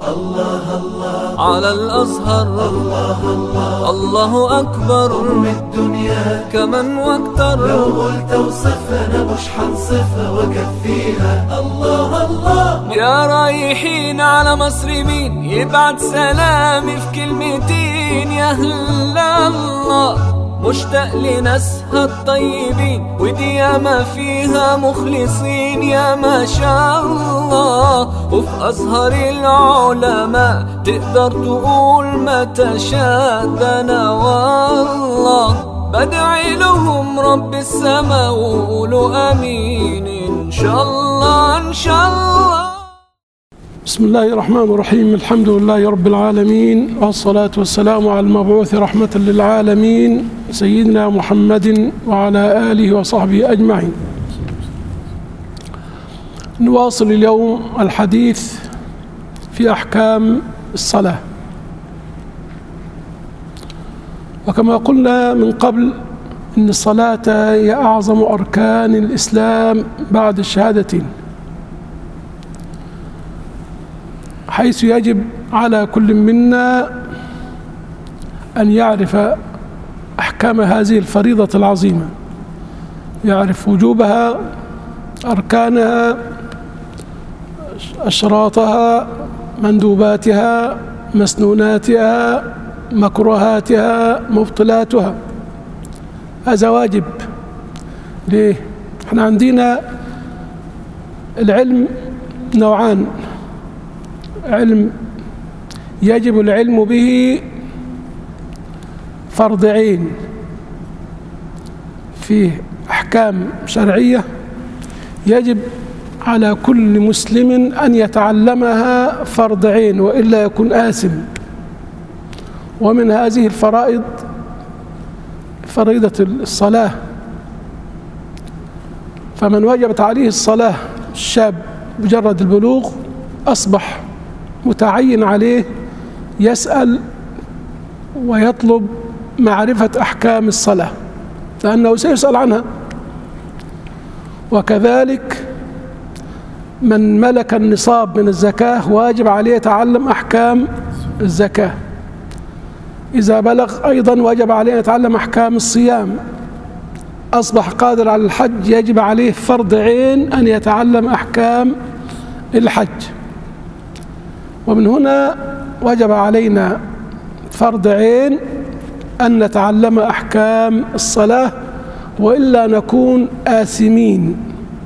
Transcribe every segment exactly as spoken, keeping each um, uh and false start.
الله الله على الأزهر، الله الله الله أكبر من الدنيا كمن واكتر. لو قلت اوصفها أنا مش حنصفها وأكفيها. الله الله يا رايحين على مصر مين يبعت سلامي في كلمتين؟ يا أهل الله مشتاق لناسها الطيبين، ودي ياما فيها مخلصين يا ما شاء الله. وفي أزهر العلماء تقدر تقول ما تشاء. ده أنا والله بدعي لهم رب السما وقولوا آمين إن شاء الله إن شاء الله. بسم الله الرحمن الرحيم. الحمد لله رب العالمين، والصلاة والسلام على المبعوث رحمة للعالمين سيدنا محمد وعلى آله وصحبه أجمعين. نواصل اليوم الحديث في أحكام الصلاة. وكما قلنا من قبل إن الصلاة هي أعظم أركان الإسلام بعد الشهادتين، حيث يجب على كل منا أن يعرف أحكام هذه الفريضة العظيمة، يعرف وجوبها، أركانها، أشراطها، مندوباتها، مسنوناتها، مكروهاتها، مبطلاتها. هذا واجب. ليه؟ احنا عندنا العلم نوعان: علم يجب العلم به فرض عين فيه أحكام شرعية يجب على كل مسلم أن يتعلمها فرض عين وإلا يكون آثم. ومن هذه الفرائض فريضة الصلاة، فمن وجبت عليه الصلاة الشاب مجرد البلوغ أصبح متعين عليه يسأل ويطلب معرفة أحكام الصلاة، لأنه سيسأل عنها. وكذلك من ملك النصاب من الزكاة واجب عليه يتعلم أحكام الزكاة. إذا بلغ أيضا وجب عليه يتعلم أحكام الصيام. أصبح قادر على الحج يجب عليه فرض عين أن يتعلم أحكام الحج. ومن هنا وجب علينا فرض عين أن نتعلم أحكام الصلاة، وإلا نكون آثمين.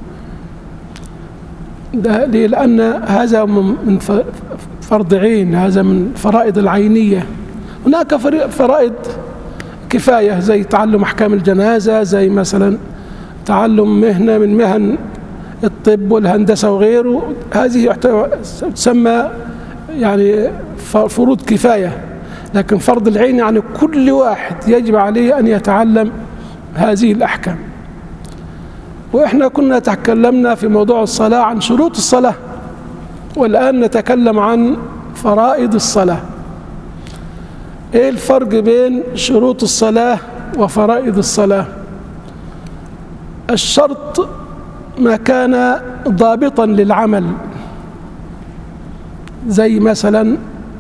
لأن هذا من فرض عين، هذا من فرائض العينية. هناك فرائض كفاية زي تعلم أحكام الجنازة، زي مثلا تعلم مهنة من مهن الطب والهندسة وغيره. هذه تسمى يعني فروض كفاية. لكن فرض العين يعني كل واحد يجب عليه أن يتعلم هذه الأحكام. وإحنا كنا تكلمنا في موضوع الصلاة عن شروط الصلاة، والآن نتكلم عن فرائض الصلاة. إيه الفرق بين شروط الصلاة وفرائض الصلاة؟ الشرط ما كان ضابطا للعمل، زي مثلا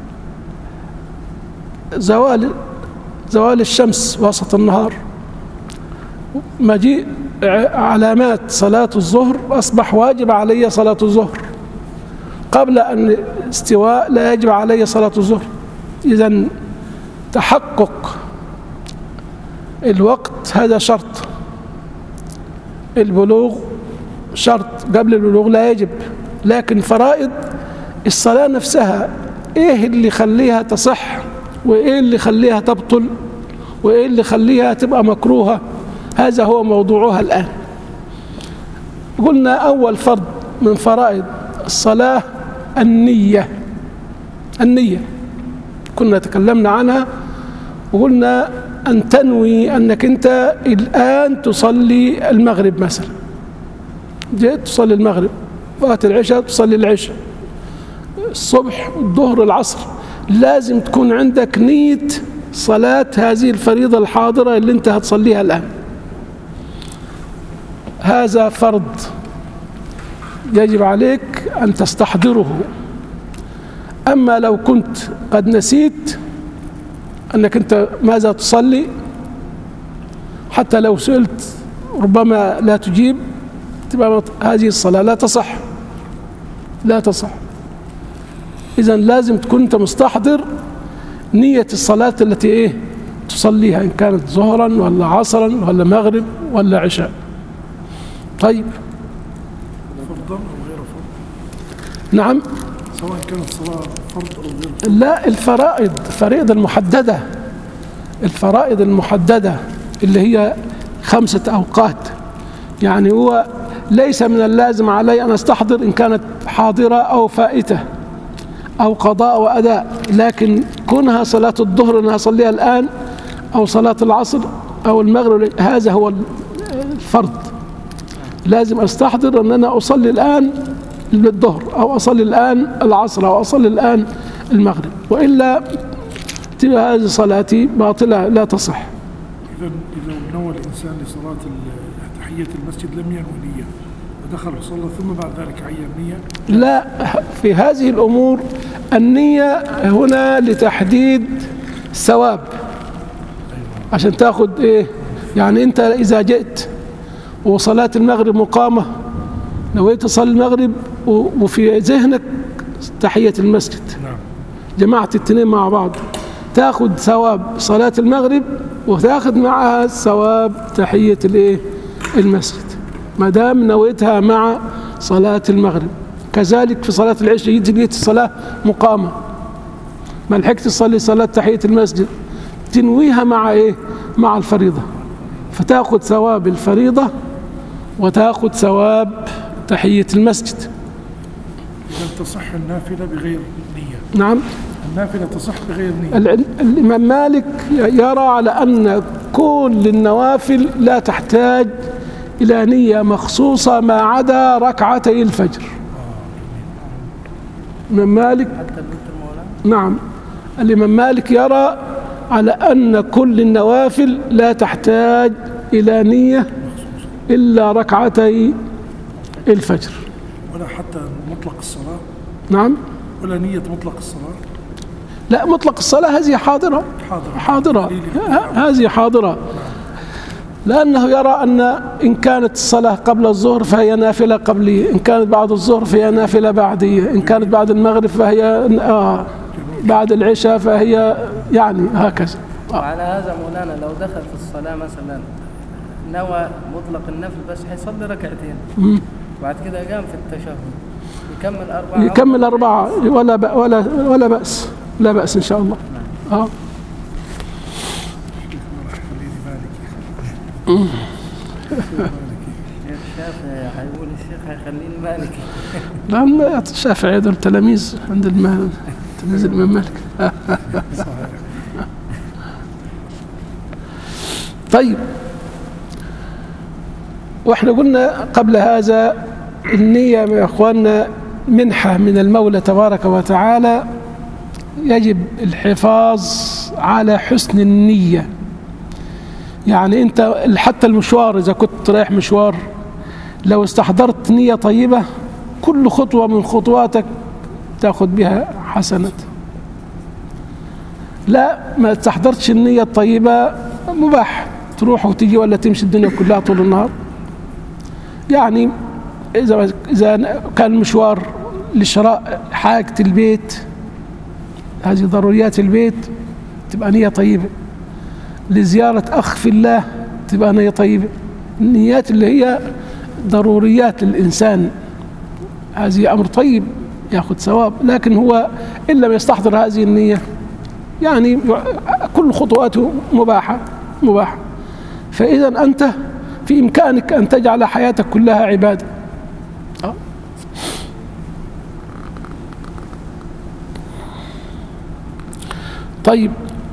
زوال زوال الشمس وسط النهار، مجيء علامات صلاة الظهر أصبح واجب علي صلاة الظهر. قبل أن استواء لا يجب علي صلاة الظهر. إذن تحقق الوقت هذا شرط. البلوغ شرط، قبل البلوغ لا يجب. لكن فرائض الصلاة نفسها إيه اللي يخليها تصح، وإيه اللي يخليها تبطل، وإيه اللي يخليها تبقى مكروهة؟ هذا هو موضوعها الآن. قلنا أول فرض من فرائض الصلاة النية. النية كنا تكلمنا عنها وقلنا أن تنوي أنك أنت الآن تصلي المغرب مثلا، جيت تصلي المغرب، وقت العشاء تصلي العشاء، الصبح، الظهر، العصر. لازم تكون عندك نية صلاة هذه الفريضة الحاضرة اللي أنت هتصليها الآن. هذا فرض يجب عليك أن تستحضره. أما لو كنت قد نسيت أنك أنت ماذا تصلي، حتى لو سئلت ربما لا تجيب، تبقى هذه الصلاة لا تصح لا تصح. إذن لازم تكون أنت مستحضر نية الصلاة التي إيه تصليها، إن كانت ظهرا ولا عصرا ولا مغرب ولا عشاء. طيب، فرضا أو غير فرض؟ نعم، سواء كانت صلاة فرض أو غير فرض. لا، الفرائض الفرائض المحددة الفرائض المحددة اللي هي خمسة أوقات، يعني هو ليس من اللازم علي أن أستحضر إن كانت حاضرة أو فائتة أو قضاء وأداء، لكن كونها صلاة الظهر أنها أصليها الآن أو صلاة العصر أو المغرب، هذا هو الفرض. لازم أستحضر أن أنا أصلي الآن الظهر أو أصلي الآن العصر أو أصلي الآن المغرب، وإلا تبقى هذه صلاتي باطلة لا تصح. إذا إذا نوى الإنسان لصلاة تحية المسجد لم ينوي نية ودخل وصلى ثم بعد ذلك عين نية؟ لا، في هذه الأمور النية هنا لتحديد ثواب، عشان تاخد إيه، يعني أنت إذا جئت وصلاة المغرب مقامة، نويت تصلي المغرب وفي ذهنك تحية المسجد، جمعت الاثنين مع بعض، تاخد ثواب صلاة المغرب وتاخد معها ثواب تحية الايه المسجد، ما دام نويتها مع صلاة المغرب. كذلك في صلاة العشاء، يجي جيت الصلاة مقامة ما لحقت تصلي صلاة تحية المسجد، تنويها مع ايه مع الفريضة، فتاخد ثواب الفريضة وتاخد ثواب تحية المسجد. إذا تصح النافلة بغير نية؟ نعم، النافلة تصح بغير نية. الإمام مالك يرى على أن كل النوافل لا تحتاج إلى نية مخصوصة ما عدا ركعتي الفجر. الإمام مالك، نعم، الإمام مالك يرى على أن كل النوافل لا تحتاج إلى نية إلا ركعتي الفجر. ولا حتى مطلق الصلاة؟ نعم، ولا نية مطلق الصلاة؟ لا، مطلق الصلاة هذه حاضرة حاضرة, حاضرة. هذه حاضرة، لأنه يرى أن إن كانت الصلاة قبل الظهر فهي نافلة قبلية، إن كانت بعد الظهر فهي نافلة بعدية، إن كانت بعد المغرب فهي آه بعد العشاء فهي يعني هكذا. وعلى هذا مولانا لو دخل في الصلاة مثلا نوى مطلق النفل بس حيصلي ركعتين، بعد كده قام في التشهد يكمل أربعة يكمل أربعة ولا ب... ولا ولا بأس، لا بأس إن شاء الله. آه. الشافعي حيقول الشيخ هيخليني مالكي. لا، الشافعي دول تلاميذ عند الإمام تلاميذ الإمام مالك. طيب، واحنا قلنا قبل هذا النية يا اخواننا منحة من المولى تبارك وتعالى، يجب الحفاظ على حسن النية. يعني انت حتى المشوار، اذا كنت رايح مشوار لو استحضرت نية طيبة كل خطوة من خطواتك تاخذ بها حسنة. لا، ما استحضرتش النية الطيبة مباح تروح وتيجي ولا تمشي الدنيا كلها طول النهار. يعني إذا إذا كان مشوار لشراء حاجة البيت، هذه ضروريات البيت، تبقى نية طيبة. لزيارة أخ في الله تبقى نية طيبة. النيات اللي هي ضروريات للإنسان هذه أمر طيب يأخذ ثواب، لكن هو إن لم يستحضر هذه النية يعني كل خطواته مباحة مباحة. فإذا أنت في إمكانك أن تجعل حياتك كلها عبادة. أه؟ طيب،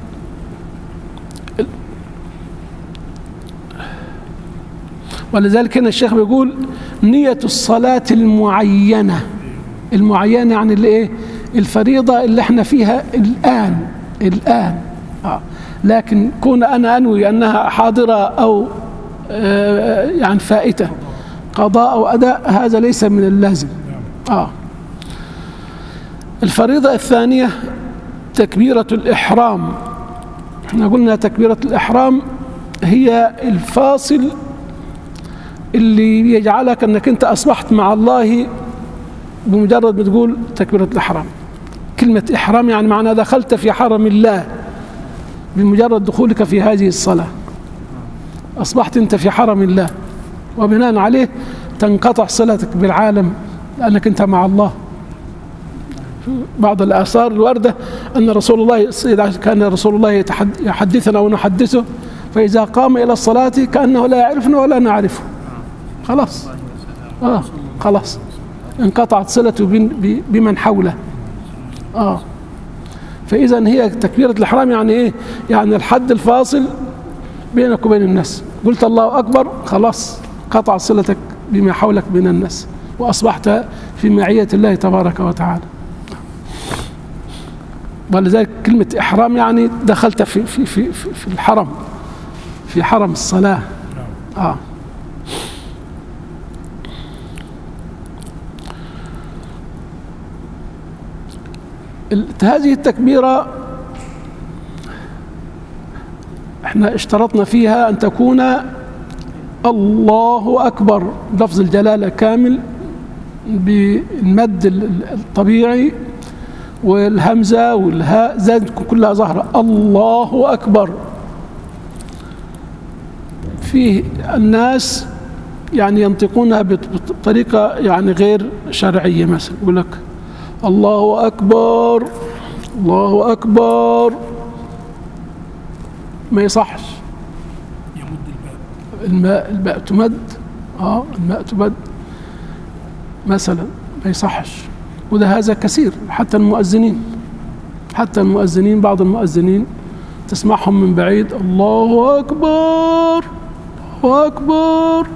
ولذلك هنا الشيخ بيقول نية الصلاة المعينة. المعينة يعني الايه؟ الفريضة اللي احنا فيها الآن الآن آه. لكن كون أنا أنوي أنها حاضرة أو آه يعني فائتة، قضاء أو أداء، هذا ليس من اللازم. آه. الفريضة الثانية تكبيرة الإحرام. احنا قلنا تكبيرة الإحرام هي الفاصل اللي يجعلك أنك أنت أصبحت مع الله بمجرد ما تقول تكبيرة الإحرام. كلمة إحرام يعني معنى دخلت في حرم الله بمجرد دخولك في هذه الصلاة، أصبحت أنت في حرم الله، وبناء عليه تنقطع صلتك بالعالم لأنك أنت مع الله. بعض الآثار الواردة أن رسول الله كان رسول الله يحدثنا ونحدثه، فإذا قام إلى الصلاة كأنه لا يعرفنا ولا نعرفه. خلاص آه خلاص انقطعت صلته بمن حوله. آه فإذا هي تكبيرة الإحرام يعني إيه؟ يعني الحد الفاصل بينك وبين الناس. قلت الله أكبر خلاص قطع صلتك بما حولك من الناس، وأصبحت في معية الله تبارك وتعالى. ولذلك كلمة إحرام يعني دخلت في في في في الحرم، في حرم الصلاة. آه هذه التكبيرة احنا اشترطنا فيها أن تكون الله أكبر لفظ الجلالة كامل بالمد الطبيعي، والهمزة والهاء زاد كلها ظاهرة. الله أكبر. فيه الناس يعني ينطقونها بطريقة يعني غير شرعية، مثلا يقول لك الله أكبر الله أكبر، ما يصحش. يمد الباء، الماء الباء تمد، اه الماء تمد مثلا، ما يصحش. وده هذا كثير، حتى المؤذنين حتى المؤذنين بعض المؤذنين تسمعهم من بعيد الله أكبر الله أكبر.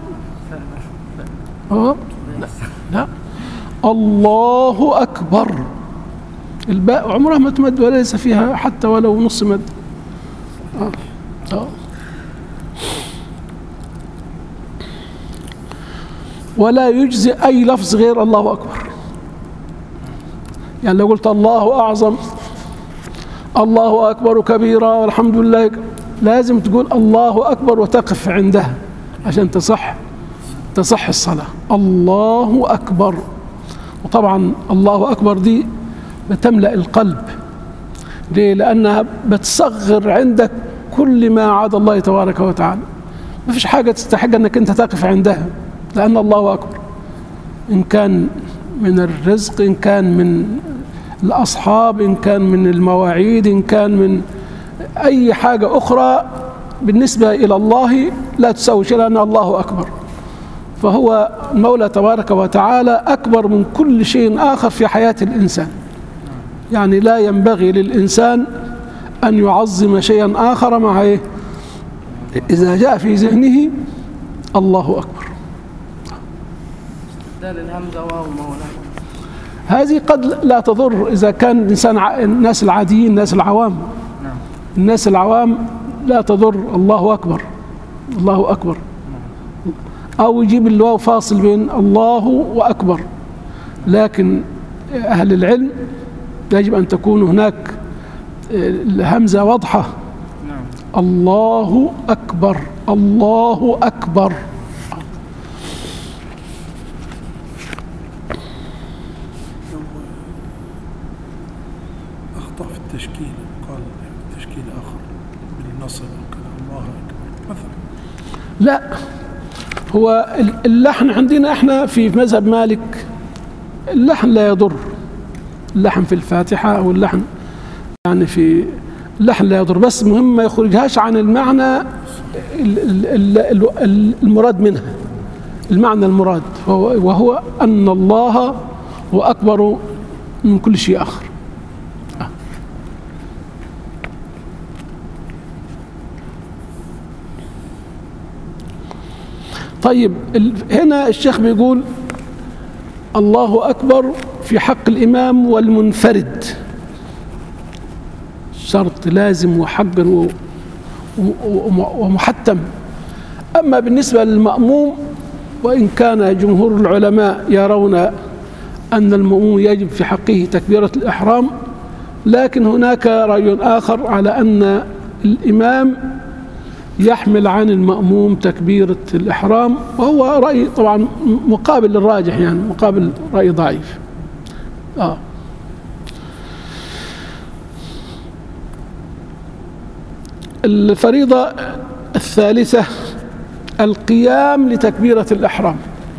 اه لا لا الله أكبر، الباء عمرها ما تمد وليس فيها حتى ولو نص مد. آه. آه. ولا يجزي أي لفظ غير الله أكبر. يعني لو قلت الله أعظم الله أكبر كبيرا والحمد لله، لازم تقول الله أكبر وتقف عندها عشان تصح تصح الصلاة. الله أكبر. وطبعا الله أكبر دي بتملأ القلب. ليه؟ لأنها بتصغر عندك كل ما عدا الله تبارك وتعالى. ما فيش حاجة تستحق أنك أنت تقف عندها، لأن الله أكبر، إن كان من الرزق، إن كان من الأصحاب، إن كان من المواعيد، إن كان من أي حاجة أخرى بالنسبة إلى الله لا تساوي شيء، لأن الله أكبر. فهو المولى تبارك وتعالى أكبر من كل شيء آخر في حياة الإنسان. يعني لا ينبغي للإنسان أن يعظم شيئا آخر مع إيه؟ إذا جاء في ذهنه الله أكبر. استبدال الهمزة واو مولانا، هذه قد لا تضر إذا كان الإنسان ع... الناس العاديين، الناس العوام. نعم. الناس العوام لا تضر الله أكبر الله أكبر، أو يجيب الواو فاصل بين الله وأكبر. لكن أهل العلم يجب أن تكون هناك الهمزة واضحة. نعم. الله أكبر الله أكبر. لو أخطأ في التشكيل، قال تشكيل آخر بالنصب وكذا الله أكبر مثلا، لا، هو اللحن عندنا احنا في مذهب مالك اللحن لا يضر. اللحن في الفاتحة أو اللحن يعني في اللحن لا يضر، بس مهم ما يخرجهاش عن المعنى المراد منها، المعنى المراد، وهو أن الله هو أكبر من كل شيء آخر. طيب هنا الشيخ بيقول الله أكبر في حق الإمام والمنفرد، شرط لازم وحق ومحتم. أما بالنسبة للمأموم، وإن كان جمهور العلماء يرون أن المأموم يجب في حقه تكبيرة الإحرام، لكن هناك رأي آخر على أن الإمام يحمل عن المأموم تكبيرة الإحرام، وهو رأي طبعا مقابل للراجح، يعني مقابل رأي ضعيف. آه. الفريضة الثالثة القيام لتكبيرة الإحرام.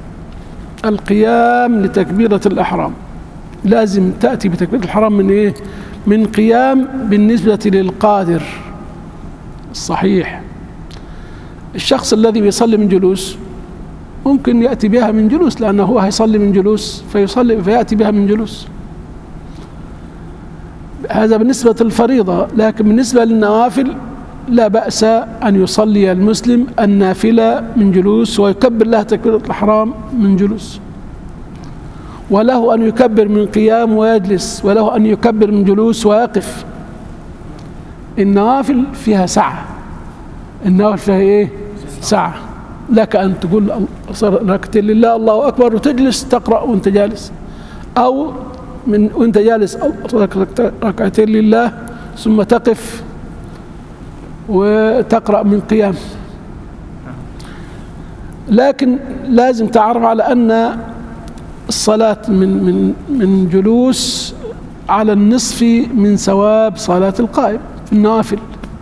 القيام لتكبيرة الإحرام لازم تأتي بتكبيرة الإحرام من إيه؟ من قيام بالنسبة للقادر الصحيح. الشخص الذي بيصلي من جلوس ممكن يأتي بها من جلوس، لأنه هو هيصلي من جلوس فيصلي فيأتي بها من جلوس. هذا بالنسبة للفريضة، لكن بالنسبة للنوافل لا بأس أن يصلي المسلم النافلة من جلوس ويكبر لها تكبيرة الإحرام من جلوس، وله أن يكبر من قيام ويجلس، وله أن يكبر من جلوس ويقف. النوافل فيها سعة، النوافل فيها إيه؟ سعة. لك أن تقول ركعتين لله الله أكبر وتجلس تقرأ وأنت جالس، أو من وأنت جالس ركعتين لله ثم تقف وتقرأ من قيام. لكن لازم تعرف على أن الصلاة من من من جلوس على النصف من ثواب صلاة القائم في النوافل.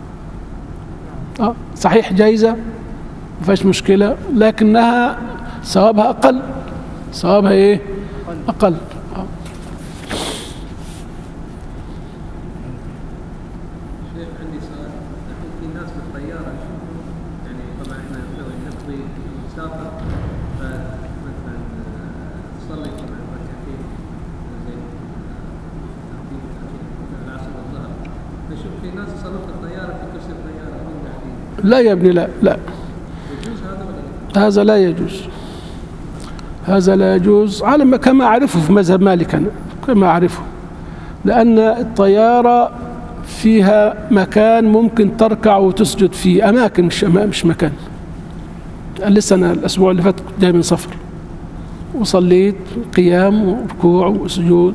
آه صحيح جايزة ما فيش مشكلة، لكنها ثوابها أقل. ثوابها إيه؟ أقل. آه. لا يا ابني، لا لا، هذا لا يجوز، هذا لا يجوز على ما كما أعرفه في مذهب مالك أنا كما أعرفه، لأن الطيارة فيها مكان ممكن تركع وتسجد فيه، أماكن مش مش مكان. لسه أنا الأسبوع اللي فات كنت جاي من سفر وصليت قيام وركوع وسجود.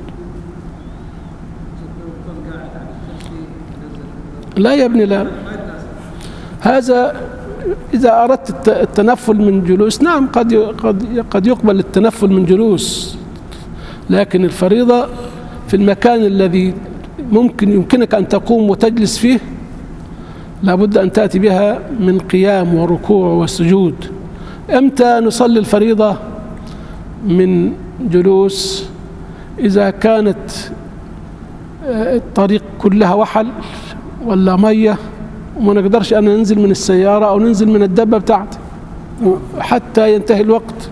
لا يا ابني، لا. هذا إذا أردت التنفل من جلوس نعم قد قد قد يقبل التنفل من جلوس، لكن الفريضة في المكان الذي ممكن يمكنك أن تقوم وتجلس فيه لابد أن تأتي بها من قيام وركوع وسجود. أمتى نصلي الفريضة من جلوس؟ إذا كانت الطريق كلها وحل ولا مية وما نقدرش أن ننزل من السيارة أو ننزل من الدبة بتاعتي حتى ينتهي الوقت.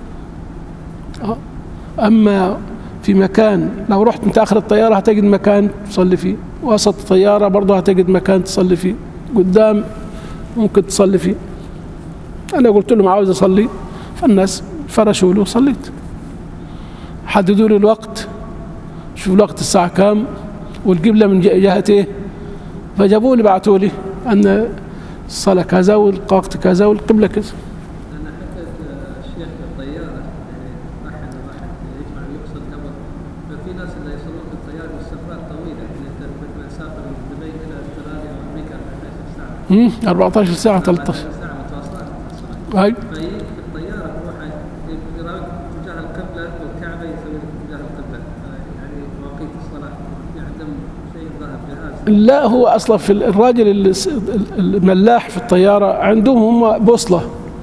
أما في مكان لو رحت انت آخر الطيارة هتجد مكان تصلي فيه، وسط الطيارة برضه هتجد مكان تصلي فيه، قدام ممكن تصلي فيه. أنا قلت لهم عاوز أصلي، فالناس فرشوا له وصليت. حددوا لي الوقت، شوف الوقت الساعة كام والقبلة من جهة إيه، فجابوا لي بعثوا لي أن الصلاة كذا والوقت كذا والقبلة كذا. أنا حكيت الشيخ بالطيارة يعني راح واحد يجمع يقصد قبل، ففي ناس اللي يصلون في الطيارة بالسفرات طويلة، يعني أنت مثلا سافر من دبي إلى أستراليا وأمريكا أربعة عشر ساعة. امم أربعة عشر ساعة ثلاثة عشر ساعة متواصلة. هاي. في الطيارة هو يراقب اتجاه القبلة والكعبة يسوي اتجاه القبلة، يعني مواقيت الصلاة في عندهم شيء ظاهر جهاز. لا هو أصلا في الراجل الملاح في الطيارة عندهم هم بوصلة.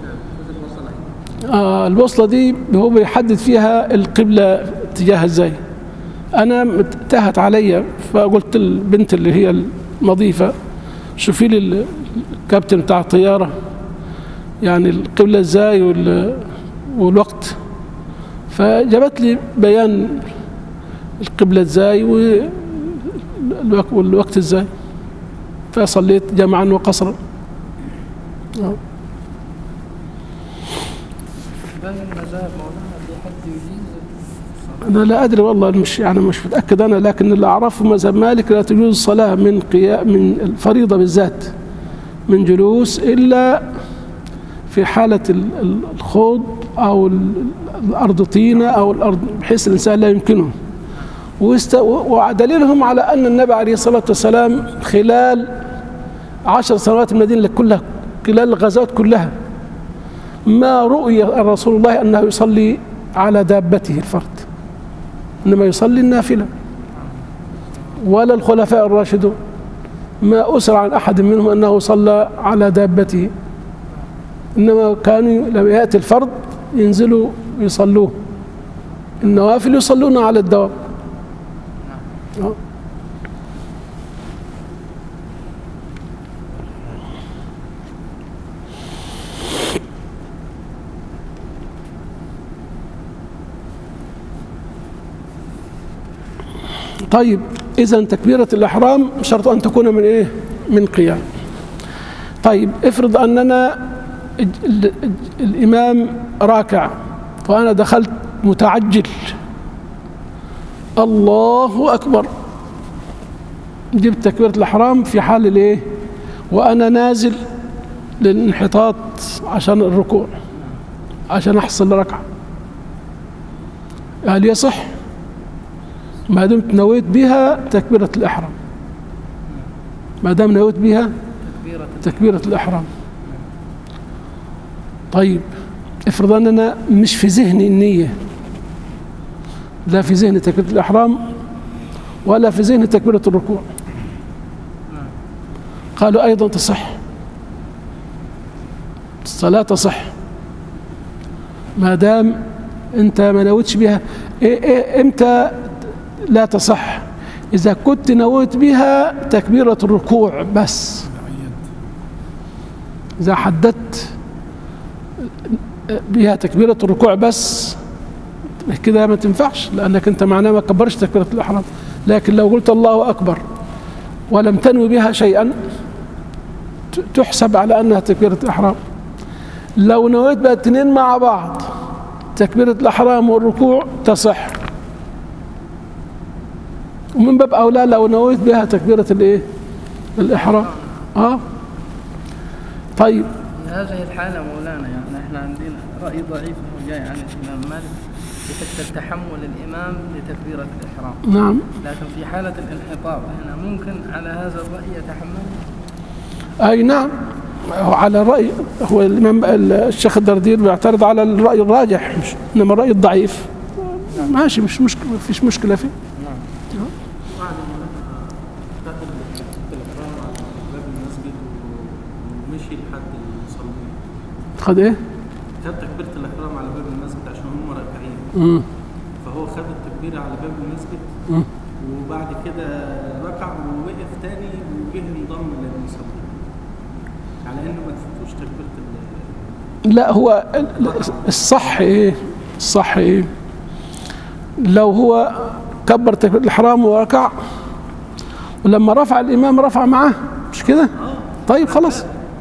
آه البوصلة دي هو بيحدد فيها القبلة اتجاهها ازاي. أنا انتهت علي فقلت البنت اللي هي المضيفة شوفي لي الكابتن بتاع الطيارة يعني القبلة ازاي والوقت، فجابت لي بيان القبلة ازاي والوقت ازاي، فصليت جمعا وقصرا. باقي المذاهب مولانا في حد يجيز؟ أنا لا أدري والله، مش يعني مش متأكد أنا، لكن اللي أعرفه مذهب مالك لا تجوز الصلاة من قيام من الفريضة بالذات من جلوس إلا في حالة الخوض أو الأرض طينة أو الأرض بحيث الإنسان لا يمكنه. ودليلهم على أن النبي عليه الصلاة والسلام خلال عشر سنوات المدينة كلها، خلال الغزوات كلها، ما رؤي رسول الله أنه يصلي على دابته الفرد، إنما يصلي النافلة. ولا الخلفاء الراشدون ما أسر عن أحد منهم أنه صلى على دابته، إنما كانوا لما يأتي الفرد ينزلوا يصلوه، النوافل يصلون على الدواب. طيب، إذن تكبيرة الإحرام شرط أن تكون من إيه؟ من قيام. طيب، افرض أننا الإمام راكع وأنا دخلت متعجل، الله أكبر، جبت تكبيرة الإحرام في حال الإيه؟ وأنا نازل للانحطاط عشان الركوع، عشان أحصل ركعة، هل يصح؟ ما دمت نويت بها تكبيرة الإحرام، ما دام نويت بها تكبيرة الإحرام. طيب، افرض أننا مش في ذهني النية، لا في ذهني تكبيرة الإحرام ولا في ذهني تكبيرة الركوع، قالوا أيضا تصح، الصلاة تصح ما دام أنت ما نويتش بها. إيه إيه إمتى لا تصح؟ إذا كنت نويت بها تكبيرة الركوع بس، إذا حددت بها تكبيرة الركوع بس كده ما تنفعش، لأنك أنت معناه ما كبرش تكبيرة الإحرام. لكن لو قلت الله أكبر ولم تنوي بها شيئا تحسب على أنها تكبيرة الإحرام. لو نويت بها الاثنين مع بعض تكبيرة الإحرام والركوع تصح، ومن باب أولى لو نويت بها تكبيرة الإيه؟ الإحرام. آه طيب، في هذه الحالة مولانا يعني احنا عندنا رأي ضعيف هو جاي عن الإمام مالك بحيث تحمل الإمام لتكبيرة الإحرام. نعم. لكن في حالة الانحطاط هنا ممكن على هذا الرأي يتحمل؟ أي نعم، على الرأي هو الإمام الشيخ الدردير بيعترض على الرأي الراجح، مش إنما الرأي الضعيف ماشي، مش مشكلة، ما فيش مشكلة فيه. خد ايه؟ خد تكبيرة الإحرام على باب المسجد عشان هم راكعين. امم فهو خد التكبيرة على باب المسجد امم وبعد كده ركع ووقف تاني وجه انضم للمصلين على انه ما تفوتوش تكبيرة ال لا، هو الصح ايه؟ الصح ايه؟ لو هو كبر تكبيرة الإحرام وركع ولما رفع الإمام رفع معاه، مش كده؟ طيب خلاص.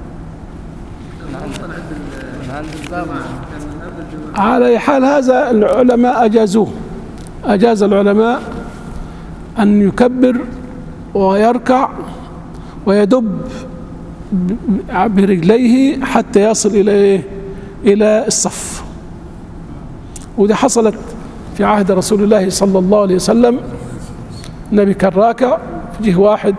على أي حال هذا العلماء أجازوه، أجاز العلماء أن يكبر ويركع ويدب برجليه حتى يصل إلى إلى الصف. ودي حصلت في عهد رسول الله صلى الله عليه وسلم. النبي كان راكع، جه واحد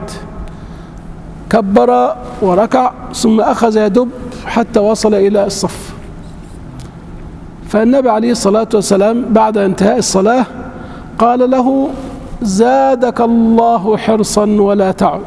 كبر وركع ثم أخذ يدب حتى وصل إلى الصف، فالنبي عليه الصلاة والسلام بعد انتهاء الصلاة قال له: زادك الله حرصا ولا تعد،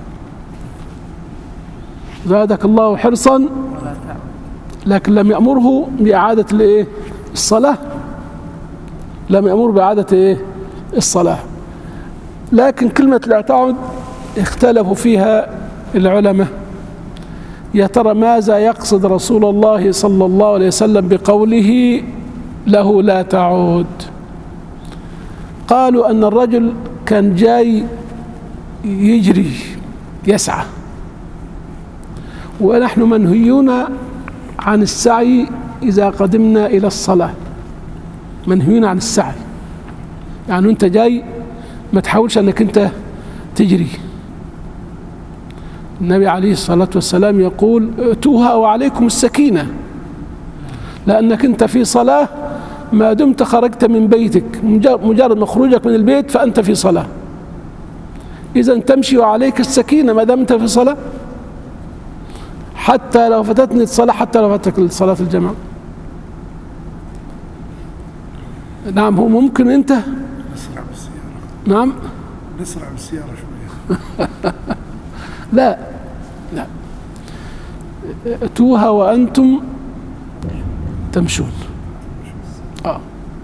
زادك الله حرصا ولا تعد، لكن لم يأمره بإعادة الإيه؟ الصلاة، لم يأمر بإعادة إيه؟ الصلاة. لكن كلمة لا تعد اختلفوا فيها العلماء، يا ترى ماذا يقصد رسول الله صلى الله عليه وسلم بقوله له لا تعود؟ قالوا أن الرجل كان جاي يجري يسعى، ونحن منهيون عن السعي إذا قدمنا إلى الصلاة، منهيون عن السعي، يعني أنت جاي ما تحاولش أنك أنت تجري. النبي عليه الصلاة والسلام يقول: ائتوها وعليكم السكينة، لأنك أنت في صلاة ما دمت خرجت من بيتك، مجرد ما خروجك من البيت فأنت في صلاة. إذا تمشي وعليك السكينة ما دمت في صلاة، حتى لو فاتتني الصلاة، حتى لو فاتك صلاة الجماعة. نعم، هو ممكن أنت نسرع بالسيارة. نعم نسرع بالسيارة شوية. لا لا، اتوها وأنتم تمشون. آه.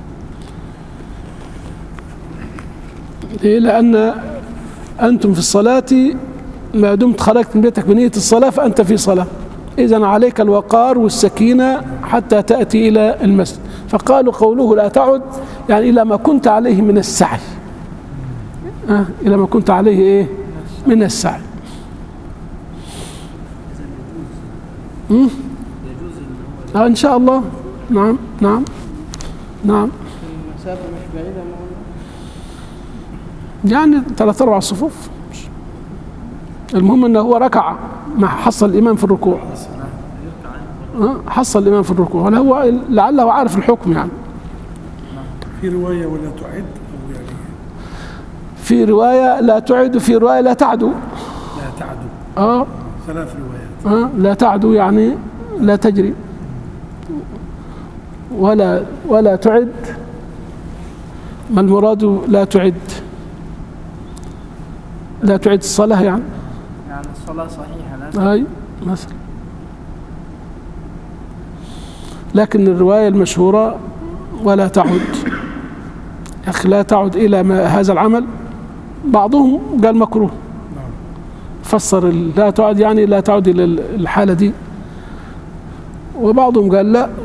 ليه؟ لأن أنتم في الصلاة ما دمت خرجت من بيتك بنية الصلاة فأنت في صلاة. إذن عليك الوقار والسكينة حتى تأتي إلى المسجد. فقالوا قوله لا تعد يعني إلى ما كنت عليه من السعي. أه؟ إلى ما كنت عليه إيه؟ من السعي. يجوز آه إن شاء الله. نعم نعم نعم. المسافة مش بعيدة يعني ثلاث أربع صفوف. المهم أنه هو ركع ما حصل الإمام في الركوع. أه؟ حصل الإمام في الركوع، ولا هو لعله عارف الحكم يعني. في رواية ولا تعد أو يعني في رواية لا تعد وفي رواية لا تعدو. لا تعدو. اه ثلاث روايات. اه لا تعدو يعني لا تجري، ولا ولا تعد. ما المراد لا تعد؟ لا تعد الصلاة يعني يعني الصلاة صحيحة لا اي مثلا. لكن الرواية المشهورة ولا تعد، يا أخي لا تعد إلى ما هذا العمل. بعضهم قال مكروه، فسر لا تعد يعني لا تعد إلى الحالة دي، وبعضهم قال لا،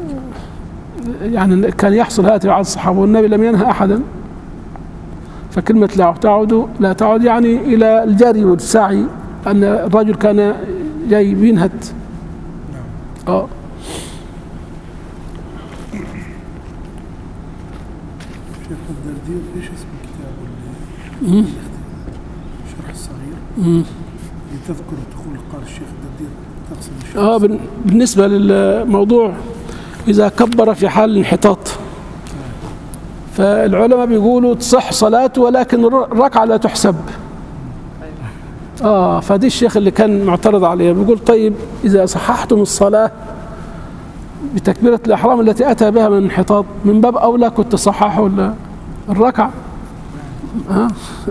يعني كان يحصل هذا في عهد الصحابة والنبي لم ينهى أحدا. فكلمة لا تعد لا تعد يعني إلى الجري والسعي، أن الرجل كان جاي بينهد. اه شيخ الدردير ايش اسم الكتاب اللي الشرح الصغير اللي تذكر دخول قال الشيخ الدردير تقصد الشيخ؟ اه بن- بالنسبة للموضوع إذا كبر في حال الانحطاط، فالعلماء بيقولوا تصح صلاته ولكن الركعة لا تحسب. اه فدي الشيخ اللي كان معترض عليه بيقول طيب إذا صححتم الصلاة بتكبيرة الإحرام التي أتى بها من الانحطاط من باب أولى كنت صححوا الركعة. آه.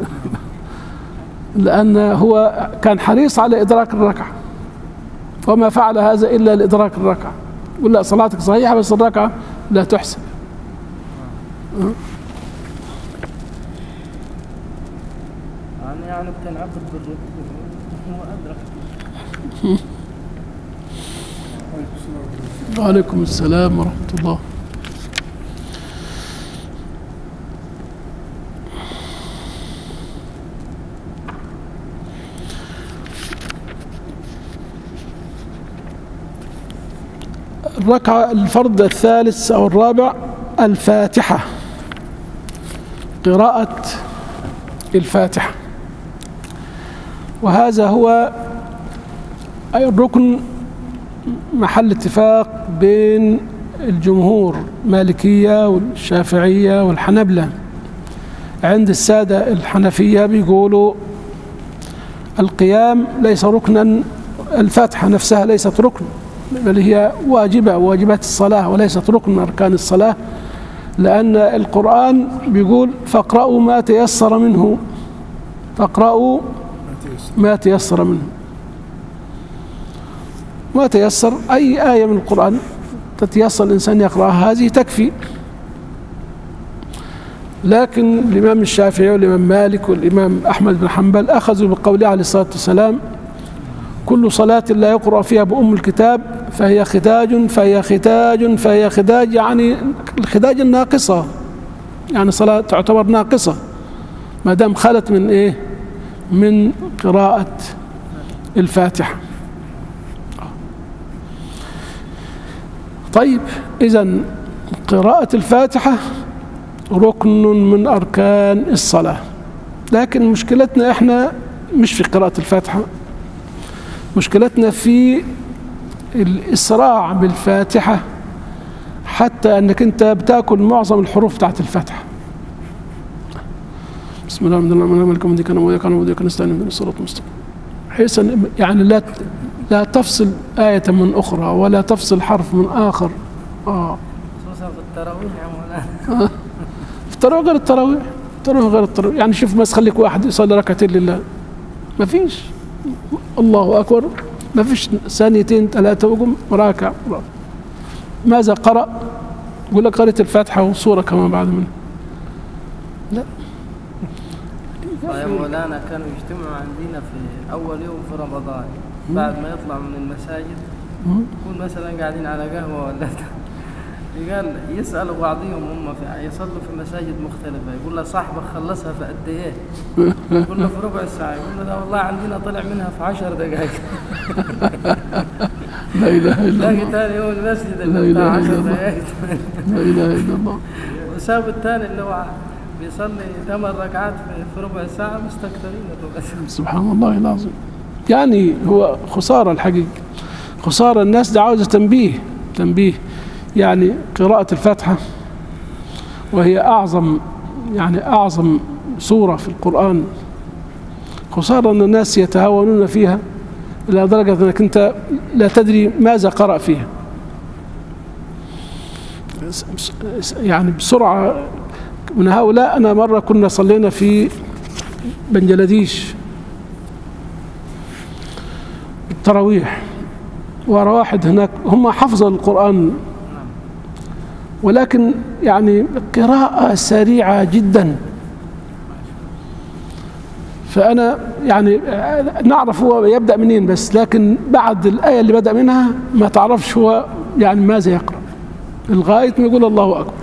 لأن هو كان حريص على إدراك الركعة، وما فعل هذا إلا لإدراك الركعة. يقول لا صلاتك صحيحة بس الركعة لا تحسب. آه. يعني يعني بتنعقد بالركوع هو أدرك. وعليكم السلام ورحمة الله. الركعة الفرض الثالث أو الرابع الفاتحة، قراءة الفاتحة، وهذا هو الركن محل اتفاق بين الجمهور المالكية والشافعية والحنبلة. عند السادة الحنفية بيقولوا القيام ليس ركنا، الفاتحة نفسها ليست ركن، بل هي واجبة واجبات الصلاة وليست ركن من أركان الصلاة، لأن القرآن بيقول فاقرأوا ما تيسر منه، فاقرأوا ما تيسر منه. ما تيسر أي آية من القرآن تتيسر الإنسان يقرأها هذه تكفي. لكن الإمام الشافعي والإمام مالك والإمام أحمد بن حنبل أخذوا بقوله عليه الصلاة والسلام كل صلاة لا يقرأ فيها بأم الكتاب فهي خداج فهي ختاج فهي خداج، يعني الخداج الناقصة، يعني صلاة تعتبر ناقصة ما دام خلت من إيه؟ من قراءة الفاتحة. طيب إذن قراءة الفاتحة ركن من أركان الصلاة، لكن مشكلتنا إحنا مش في قراءة الفاتحة، مشكلتنا في الإسراع بالفاتحة حتى أنك أنت بتاكل معظم الحروف بتاعت الفاتحة. بسم الله الرحمن الرحيم مالك يوم الدين كان وياك نعبد وإياك نستعين اهدنا الصراط المستقيم، بحيث أن يعني لا لا تفصل آية من أخرى ولا تفصل حرف من آخر. آه خصوصا في التراويح يا مولانا. آه. في التراويح غير التراويح، التراويح غير التراويح. يعني شوف بس خليك واحد يصلي ركعتين لله، ما فيش الله أكبر، ما فيش ثانيتين ثلاثة وقم راكع. ماذا قرأ؟ يقول لك قرأت الفاتحة وصورة كمان بعد منها. لا يا مولانا كانوا يجتمعوا عندنا في أول يوم في رمضان بعد ما يطلع من المساجد، يكون مثلا قاعدين على قهوة ولا قال يسألوا بعضهم هم في يصلوا في مساجد مختلفة، يقول له صاحبك خلصها في قد إيه؟ يقول له في ربع ساعة، يقول له لا والله عندنا طلع منها في عشر دقائق. لا إله إلا الله. لاقي ثاني يوم المسجد لا اللي بتاع إله عشر إلا الله. دقائق. لا إله إلا الله. وساب الثاني اللي هو بيصلي ثمان ركعات في ربع ساعة مستكثرين الربع ساعة. سبحان الله العظيم. يعني هو خسارة الحقيقة، خسارة. الناس دي عاوزة تنبيه تنبيه يعني قراءة الفاتحة وهي أعظم يعني أعظم سورة في القرآن، خسارة أن الناس يتهاونون فيها إلى درجة أنك أنت لا تدري ماذا قرأ فيها. يعني بسرعة من هؤلاء، أنا مرة كنا صلينا في بنجلاديش التراويح، ورا واحد هناك هم حفظوا القرآن ولكن يعني قراءة سريعة جدا، فأنا يعني نعرف هو يبدأ منين بس، لكن بعد الآية اللي بدأ منها ما تعرفش هو يعني ماذا يقرأ لغاية ما يقول الله أكبر.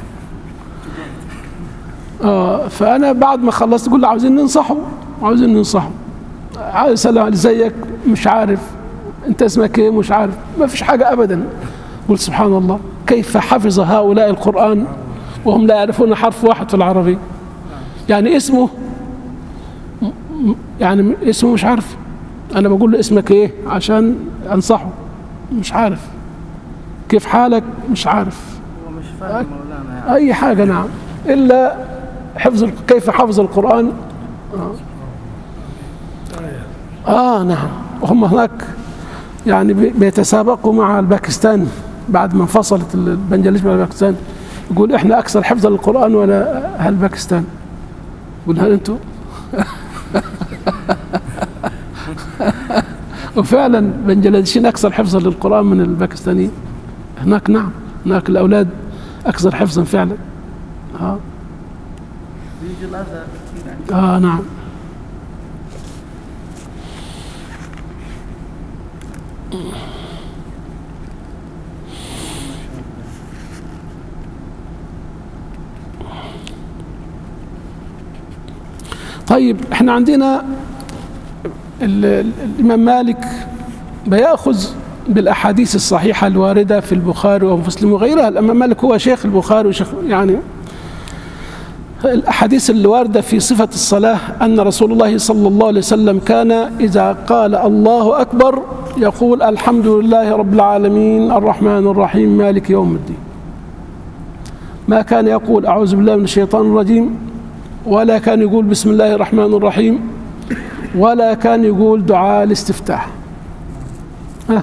آه فأنا بعد ما خلصت أقول له عاوزين ننصحه عاوزين ننصحه عايز سلام زيك مش عارف أنت اسمك إيه مش عارف، ما فيش حاجة أبدا. قلت سبحان الله كيف حفظ هؤلاء القرآن وهم لا يعرفون حرف واحد في العربي. يعني اسمه يعني اسمه مش عارف، أنا بقول له اسمك إيه عشان أنصحه مش عارف، كيف حالك مش عارف، هو مش فاهم مولانا يعني. أي حاجة نعم إلا حفظ كيف حفظ القرآن. آه, آه نعم. وهم هناك يعني بيتسابقوا مع الباكستان بعد ما انفصلت البنجلاديش مع الباكستان، يقول احنا اكثر حفظا للقرآن ولا اهل باكستان. يقول هل انتم؟ وفعلا البنجلاديشيين اكثر حفظا للقرآن من الباكستانيين هناك. نعم هناك الاولاد اكثر حفظا فعلا. اه بيجي الازهر كثير يعني. اه نعم. طيب احنا عندنا الإمام مالك بيأخذ بالأحاديث الصحيحة الواردة في البخاري ومسلم وغيرها. الإمام مالك هو شيخ البخاري وشيخ يعني الأحاديث الواردة في صفة الصلاة أن رسول الله صلى الله عليه وسلم كان إذا قال الله أكبر يقول الحمد لله رب العالمين الرحمن الرحيم مالك يوم الدين. ما كان يقول أعوذ بالله من الشيطان الرجيم، ولا كان يقول بسم الله الرحمن الرحيم، ولا كان يقول دعاء الاستفتاح. ها.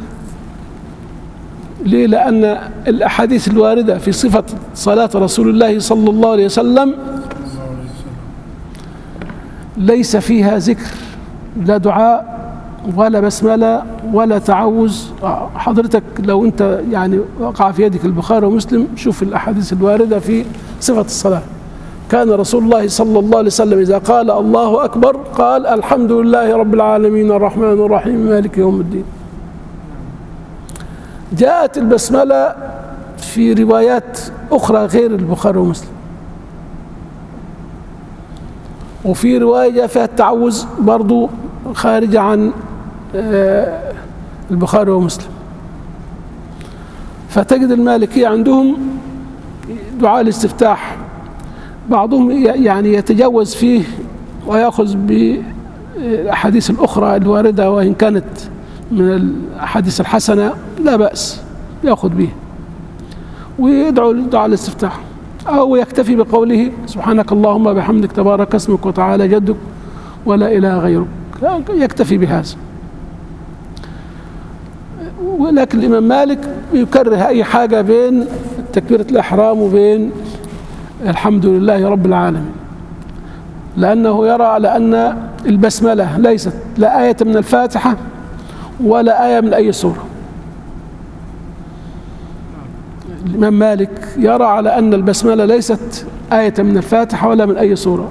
ليه؟ لأن الأحاديث الواردة في صفة صلاة رسول الله صلى الله عليه وسلم ليس فيها ذكر لا دعاء ولا بسملة ولا تعوذ. حضرتك لو أنت يعني وقع في يدك البخاري ومسلم شوف الأحاديث الواردة في صفة الصلاة. كان رسول الله صلى الله عليه وسلم إذا قال الله أكبر قال الحمد لله رب العالمين الرحمن الرحيم مالك يوم الدين. جاءت البسملة في روايات أخرى غير البخاري ومسلم، وفي رواية فيها التعوذ برضو خارجة عن البخاري ومسلم. فتجد المالكية عندهم دعاء الاستفتاح بعضهم يعني يتجوز فيه ويأخذ بالأحاديث الأخرى الواردة وإن كانت من الأحاديث الحسنة لا بأس يأخذ به. ويدعو دعاء الاستفتاح، أو يكتفي بقوله سبحانك اللهم بحمدك تبارك اسمك وتعالى جدك ولا إله غيرك، يكتفي بهذا. ولكن الإمام مالك يكره أي حاجة بين تكبيرة الإحرام وبين الحمد لله رب العالمين، لأنه يرى على أن البسملة ليست لا آية من الفاتحة ولا آية من أي سورة. الإمام مالك يرى على أن البسملة ليست آية من الفاتحة ولا من أي سورة،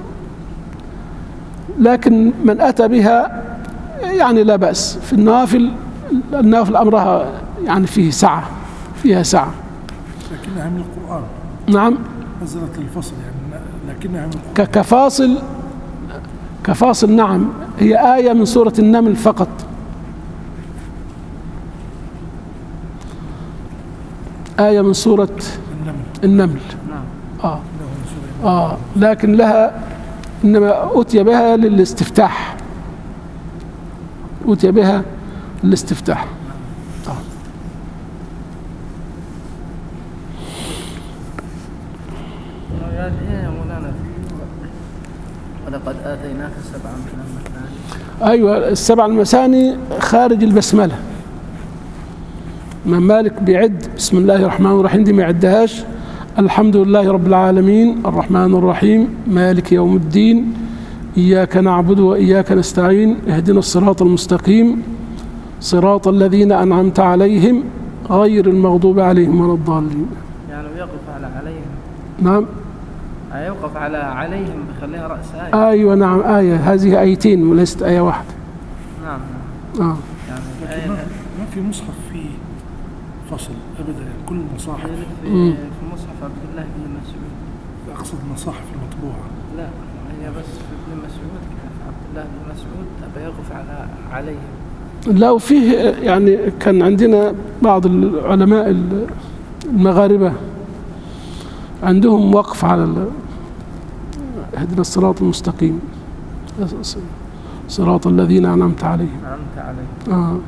لكن من أتى بها يعني لا بأس. في النوافل النوافل أمرها يعني فيه سعة، فيها سعة. لكنها من القرآن. نعم. نزلت الفصل يعني، لكنها من القرآن. كفاصل كفاصل نعم، هي آية من سورة النمل فقط. آية من سورة النمل. النمل. نعم. آه. آه لكن لها إنما أتي بها للاستفتاح، أتي بها للاستفتاح. آه. قال إيه يا مولانا ولقد آتيناك سبعا من المثاني. أيوة، السبع المثاني خارج البسملة. الإمام مالك بيعد بسم الله الرحمن الرحيم، دي ما يعدهاش. الحمد لله رب العالمين الرحمن الرحيم مالك يوم الدين إياك نعبد وإياك نستعين اهدنا الصراط المستقيم صراط الذين أنعمت عليهم غير المغضوب عليهم ولا الضالين. يعني يقف على عليهم. نعم. يوقف على عليهم بخليها رأس آية. أيوة نعم، آية، هذه آيتين وليست آية واحدة. نعم نعم. آه. يعني لكن آية ما ما في مصحف فيه فصل أبدا، يعني كل المصاحف. في, في مصحف عبد الله بن مسعود. أقصد المصاحف المطبوعة. لا هي بس في ابن مسعود كده، في عبد الله بن مسعود أبى يقف على عليهم. لا، وفيه يعني كان عندنا بعض العلماء المغاربة عندهم وقف على اهدنا الصراط المستقيم صراط الذين أنعمت عليهم. أنعمت عليهم. آه.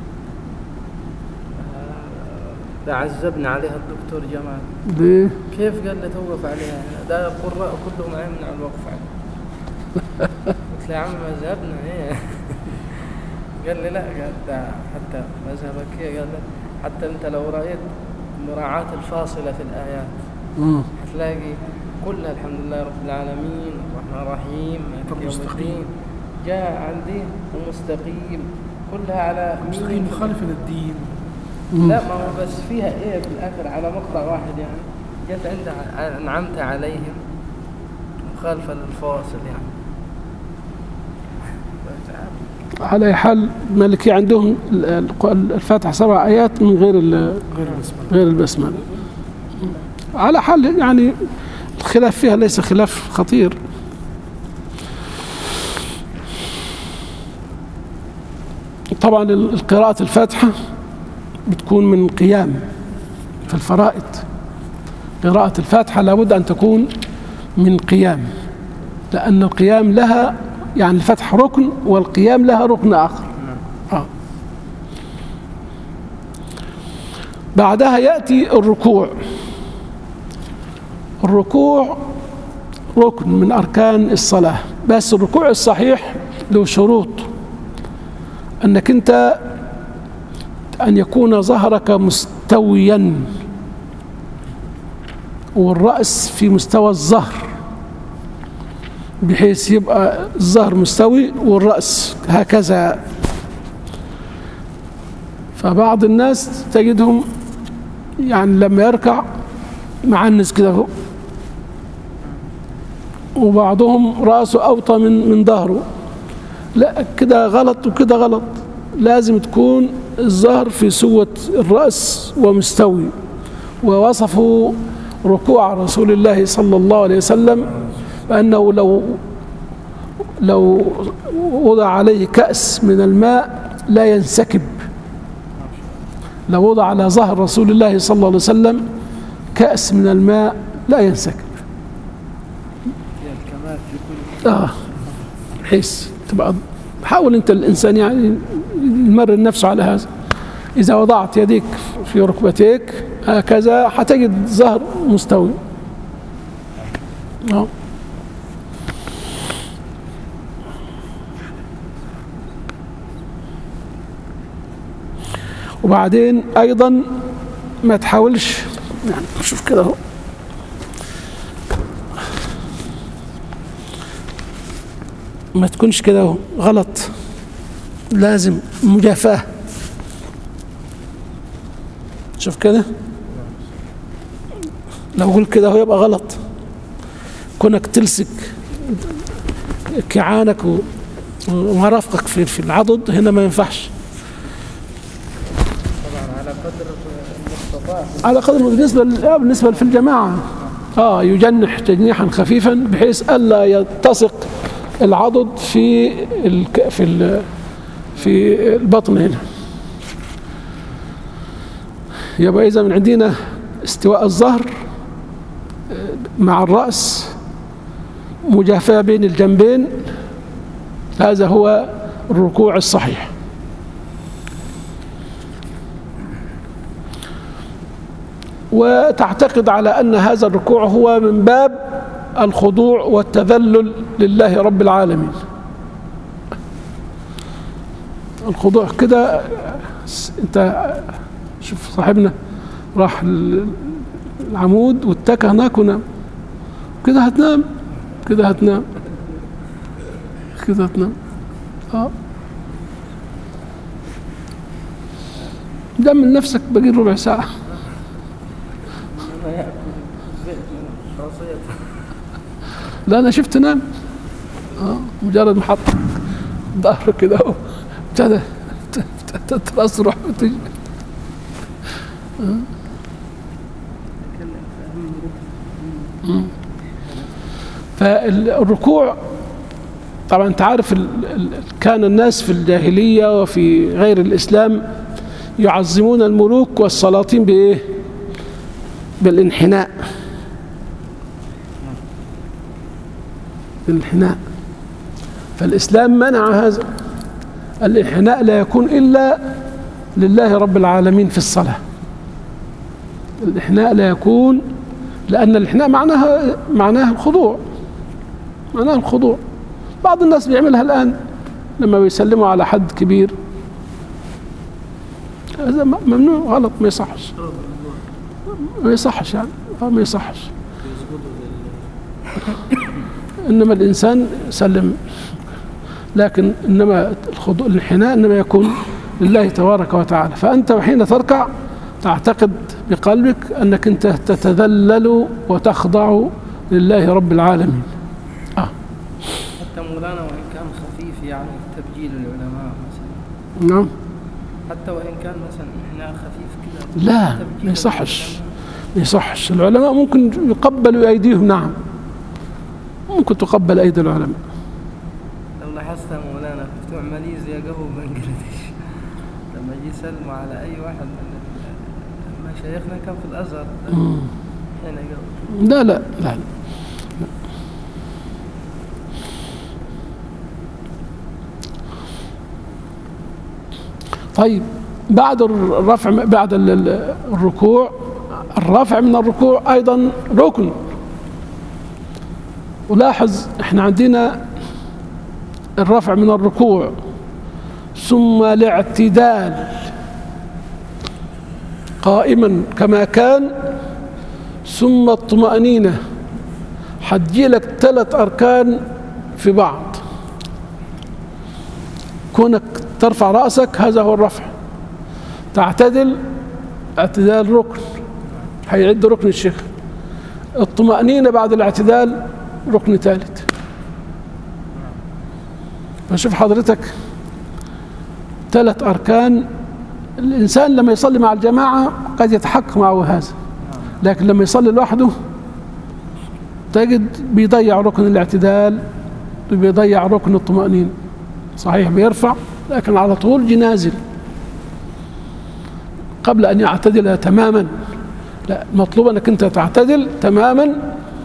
ده عذبنا عليها الدكتور جمال. ليه؟ كيف قال لي توقف عليها؟ ده القراء كلهم يمنع الوقف عليها. قلت له يا عم مذهبنا ايه؟ قال لي لا، قال ده حتى مذهبك ايه؟ قال لي حتى انت لو رأيت مراعاة الفاصلة في الآيات مم. هتلاقي كلها الحمد لله رب العالمين الرحمن الرحيم مالك يوم الدين، جاء عندي ومستقيم كلها على مستقيم مخالف للدين. لا ما هو بس فيها ايه في الاخر على مقطع واحد، يعني جت عند انعمت عليهم مخالفه للفواصل يعني. على أي حال المالكي عندهم الفاتحة سبع آيات من غير غير البسملة. على حال يعني الخلاف فيها ليس خلاف خطير. طبعا القراءة الفاتحة بتكون من قيام في الفرائض. قراءة الفاتحة لابد أن تكون من قيام، لأن القيام لها يعني الفتح ركن والقيام لها ركن آخر. آه. بعدها يأتي الركوع. الركوع ركن من أركان الصلاة، بس الركوع الصحيح له شروط، أنك أنت أن يكون ظهرك مستويا والرأس في مستوى الظهر، بحيث يبقى الظهر مستوي والرأس هكذا. فبعض الناس تجدهم يعني لما يركع معنس كده، وبعضهم رأسه أوطى من من ظهره. لا، كده غلط وكده غلط. لازم تكون الظهر في سوة الرأس ومستوي. ووصفوا ركوع رسول الله صلى الله عليه وسلم بأنه لو لو وضع عليه كأس من الماء لا ينسكب. لو وضع على ظهر رسول الله صلى الله عليه وسلم كأس من الماء لا ينسكب. آه بحيث تبقى حاول أنت الإنسان يعني يمرن نفسه على هذا. إذا وضعت يديك في ركبتيك هكذا هتجد ظهر مستوي. أهو. وبعدين أيضا ما تحاولش يعني شوف كده اهو ما تكونش كده اهو غلط، لازم مجافاة. شوف كده لو قلت كده هو يبقى غلط، كونك تلصق كعانك ومرافقك في في العضد هنا ما ينفعش. طبعا على قدر المستطاع. على قدر بالنسبة بالنسبة في الجماعة اه يجنح تجنيحا خفيفا بحيث ألا يلتصق العضد في ال في ال في البطن هنا. يبقى إذا من عندنا استواء الظهر مع الرأس، مجافاة بين الجنبين، هذا هو الركوع الصحيح. وتعتقد على أن هذا الركوع هو من باب الخضوع والتذلل لله رب العالمين. الخضوع كده انت شوف صاحبنا راح العمود واتكى هناك ونام، كده هتنام كده هتنام كده هتنام. اه دم من نفسك باقي ربع ساعة. لا أنا شفت نام اه مجرد محط ظهره كده اهو ابتدى تترصرح وتجي. فالركوع طبعا انت عارف كان الناس في الجاهلية وفي غير الإسلام يعظمون الملوك والسلاطين بإيه؟ بالانحناء. بالانحناء. فالإسلام منع هذا. الانحناء لا يكون إلا لله رب العالمين في الصلاة. الانحناء لا يكون، لأن الانحناء معناها معناها الخضوع، معناها الخضوع. بعض الناس بيعملها الآن لما بيسلموا على حد كبير، هذا ممنوع، غلط، ما يصحش، ما يصحش يعني ما يصحش. إنما الإنسان يسلم، لكن إنما الخضوع الانحناء إنما يكون لله تبارك وتعالى. فأنت حين تركع تعتقد بقلبك أنك أنت تتذلل وتخضع لله رب العالمين. آه. حتى مولانا وإن كان خفيف يعني تبجيل العلماء مثلا. نعم. حتى وإن كان مثلا انحناء خفيف كذا. لا ما يصحش، ما يصحش. العلماء ممكن يقبلوا أيديهم، نعم ممكن تقبل أيدي العلماء. لو لاحظت مولانا في بتوع ماليزيا قبل بنجلاديش لما جي يسلموا على أي واحد من مشايخنا كان في الأزهر حين قبل. لا لا لا, لا. طيب بعد الرفع، بعد الركوع، الرفع من الركوع أيضا ركن. ولاحظ احنا عندنا الرفع من الركوع ثم الاعتدال قائما كما كان ثم الطمأنينة. حتجيلك ثلاث أركان في بعض. كونك ترفع رأسك هذا هو الرفع. تعتدل اعتدال ركن، هيعد ركن الشيخ. الطمأنينة بعد الاعتدال ركن ثالث. فشوف حضرتك ثلاث أركان. الإنسان لما يصلي مع الجماعة قد يتحقق معه هذا، لكن لما يصلي لوحده تجد بيضيع ركن الاعتدال وبيضيع ركن الطمأنينة. صحيح بيرفع لكن على طول جنازل قبل أن يعتدل تماما. لا، مطلوب أنك أنت تعتدل تماما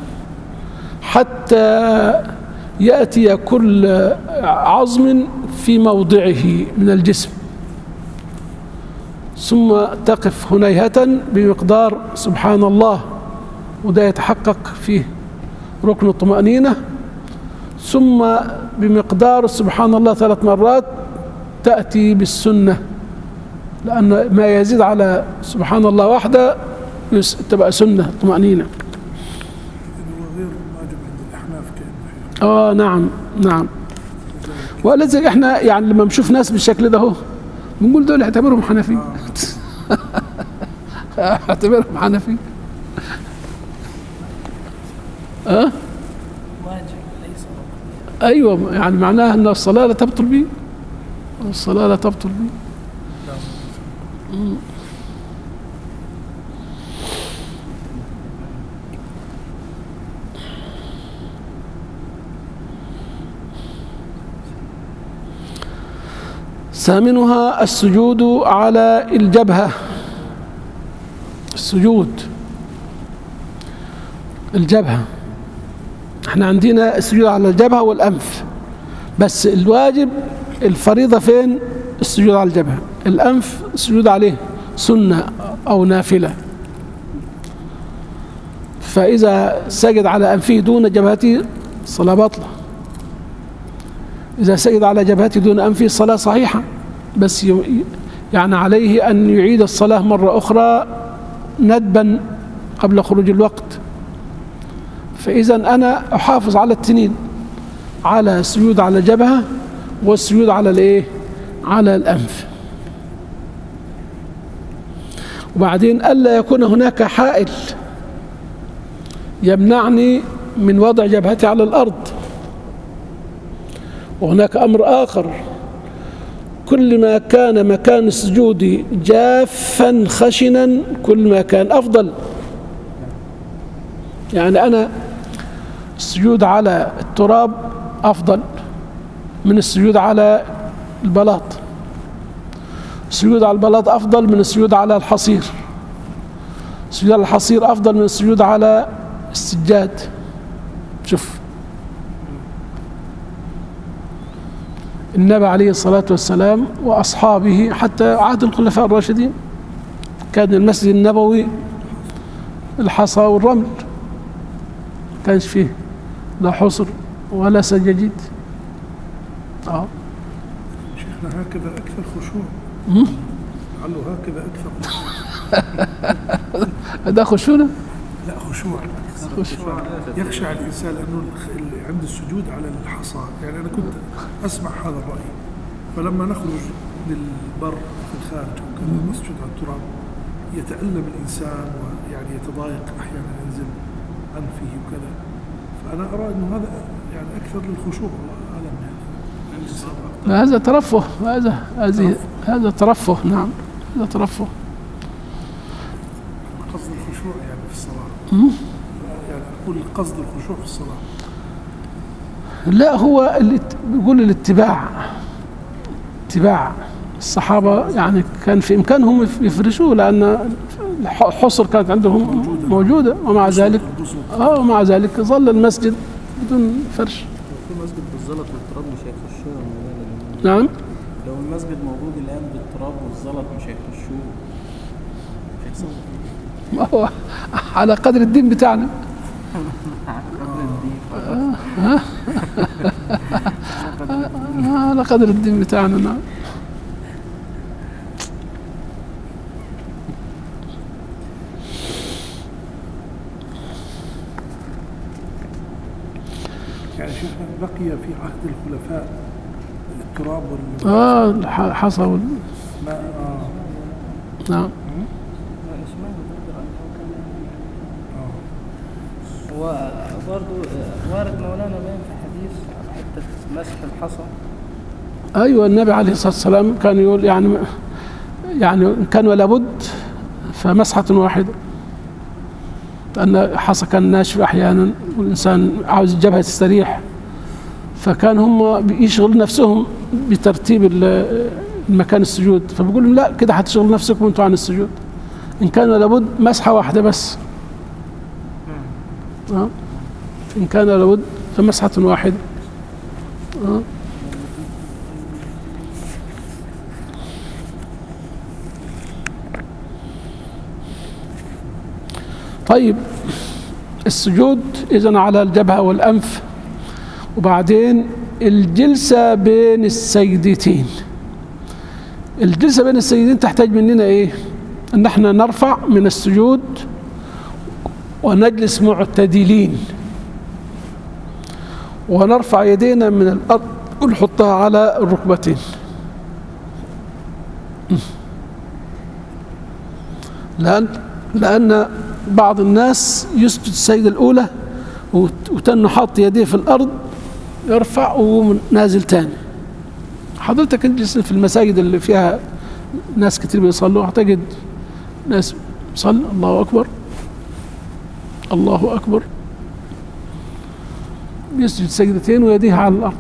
حتى يأتي كل عظم في موضعه من الجسم. ثم تقف هنيهة بمقدار سبحان الله، وده يتحقق فيه ركن الطمأنينة. ثم بمقدار سبحان الله ثلاث مرات تأتي بالسنة، لأن ما يزيد على سبحان الله واحدة تبقى سنة طمأنينة. هو غير واجب عند الأحناف كأنه. آه نعم نعم. ولذلك احنا يعني لما نشوف ناس بالشكل ده هو بنقول دول اعتبرهم حنفي. اعتبرهم حنفي. اه واجب ليس ركن. ايوه، يعني معناها ان الصلاه لا تبطل به، الصلاه لا تبطل به. ثامنها السجود على الجبهة. السجود الجبهة، احنا عندنا السجود على الجبهة والأنف، بس الواجب الفريضة فين؟ السجود على الجبهة. الأنف السجود عليه سنة أو نافلة، فإذا سجد على أنفه دون جبهته الصلاة باطلة. إذا سجد على جبهته دون أنفه الصلاة صحيحة، بس يعني عليه أن يعيد الصلاة مرة أخرى ندبا قبل خروج الوقت. فإذا أنا أحافظ على التنين، على السجود على الجبهة والسجود على الإيه؟ على الأنف. وبعدين ألا يكون هناك حائل يمنعني من وضع جبهتي على الأرض. وهناك أمر آخر، كل ما كان مكان السجود جافا خشنا كل ما كان أفضل. يعني أنا السجود على التراب أفضل من السجود على البلاط، السجود على البلاط أفضل من السجود على الحصير، السجود على الحصير أفضل من السجود على السجاد. شوف النبي عليه الصلاة والسلام وأصحابه حتى عهد الخلفاء الراشدين كان المسجد النبوي الحصى والرمل، كانش فيه لا حصر ولا سجاجيد. اه شيخنا هكذا أكثر خشوع. لعله هكذا أكثر خشوع. هذا خشونة؟ لا خشوع. خشوع. يخشع الإنسان لأنه الخ- عند السجود على الحصى. يعني أنا كنت أسمع هذا الرأي، فلما نخرج للبر في الخارج وكذا نسجد على التراب يتألم الإنسان ويعني يتضايق أحيانا، ينزل أنفه وكذا. فأنا أرى أنه هذا يعني أكثر للخشوع. والله أعلم يعني. هذا ترفه، هذا هذه هذا ترفه. نعم هذا ترفه. قصد الخشوع يعني في الصلاة. يعني أقول قصد الخشوع في الصلاة. لا، هو اللي بيقول الاتباع، اتباع الصحابة يعني كان في إمكانهم يفرشوه، لأن الحصر كانت عندهم موجودة، ومع ذلك آه ومع ذلك ظل المسجد بدون فرش. لو في مسجد بالزلط والتراب مش هيخشوه. نعم، لو المسجد موجود الآن بالتراب والزلط مش هيخشوه، مش هيحصل. ما هو على قدر الدين بتاعنا. آه. آه. على قدر الدين بتاعنا. نعم. يعني شيخنا بقي في عهد الخلفاء التراب وال اه الح- حصى وال... ما آه. نعم. وبرضه وارد مولانا باين في حديث حتى مسح الحصى. ايوه النبي عليه الصلاه والسلام كان يقول يعني يعني إن كان ولا بد فمسحه واحده، لان حصى كان ناشف احيانا والانسان عاوز الجبهه تستريح، فكان هم بيشغلوا نفسهم بترتيب ال- المكان السجود، فبقول لهم لا كده هتشغلوا نفسكم انتوا عن السجود، ان كان ولا بد مسحه واحده بس. آه. إن كان لابد فمسحة واحدة. آه. طيب السجود إذن على الجبهة والأنف، وبعدين الجلسة بين السجدتين. الجلسة بين السجدتين تحتاج مننا إيه؟ أن احنا نرفع من السجود ونجلس معتدلين، ونرفع يدينا من الأرض ونحطها على الركبتين. لأن لأن بعض الناس يسجد السجدة الأولى وتنه حاط يديه في الأرض، يرفع ونازل تاني. حضرتك اجلس في المساجد اللي فيها ناس كتير بيصلوا، هتجد ناس صلى الله أكبر الله أكبر، يسجد سجدتين ويديه على الأرض.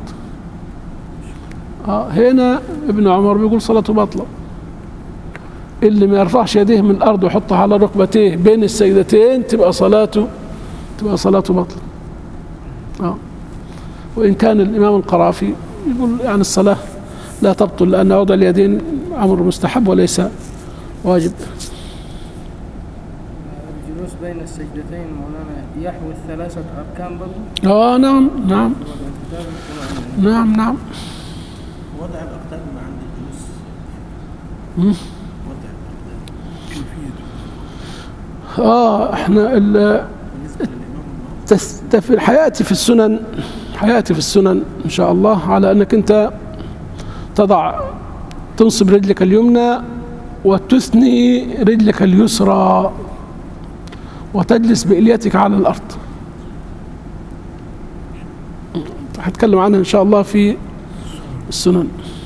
آه هنا ابن عمر بيقول صلاته باطلة. اللي ما يرفعش يديه من الأرض ويحطها على ركبتيه بين السجدتين تبقى صلاته تبقى صلاته باطلة. آه وإن كان الإمام القرافي يقول يعني الصلاة لا تبطل، لأن وضع اليدين أمر مستحب وليس واجب. الجلوس بين السجدتين مولانا يحوي الثلاثة أركان برضه؟ آه نعم نعم نعم نعم. وضع الأقدام ما عند الجلوس. وضع الأقدام آه إحنا ال في حياتي في السنن حياتي في السنن إن شاء الله على أنك أنت تضع تنصب رجلك اليمنى وتثني رجلك اليسرى وتجلس بإليتك على الأرض. هتكلم عنها إن شاء الله في السنن.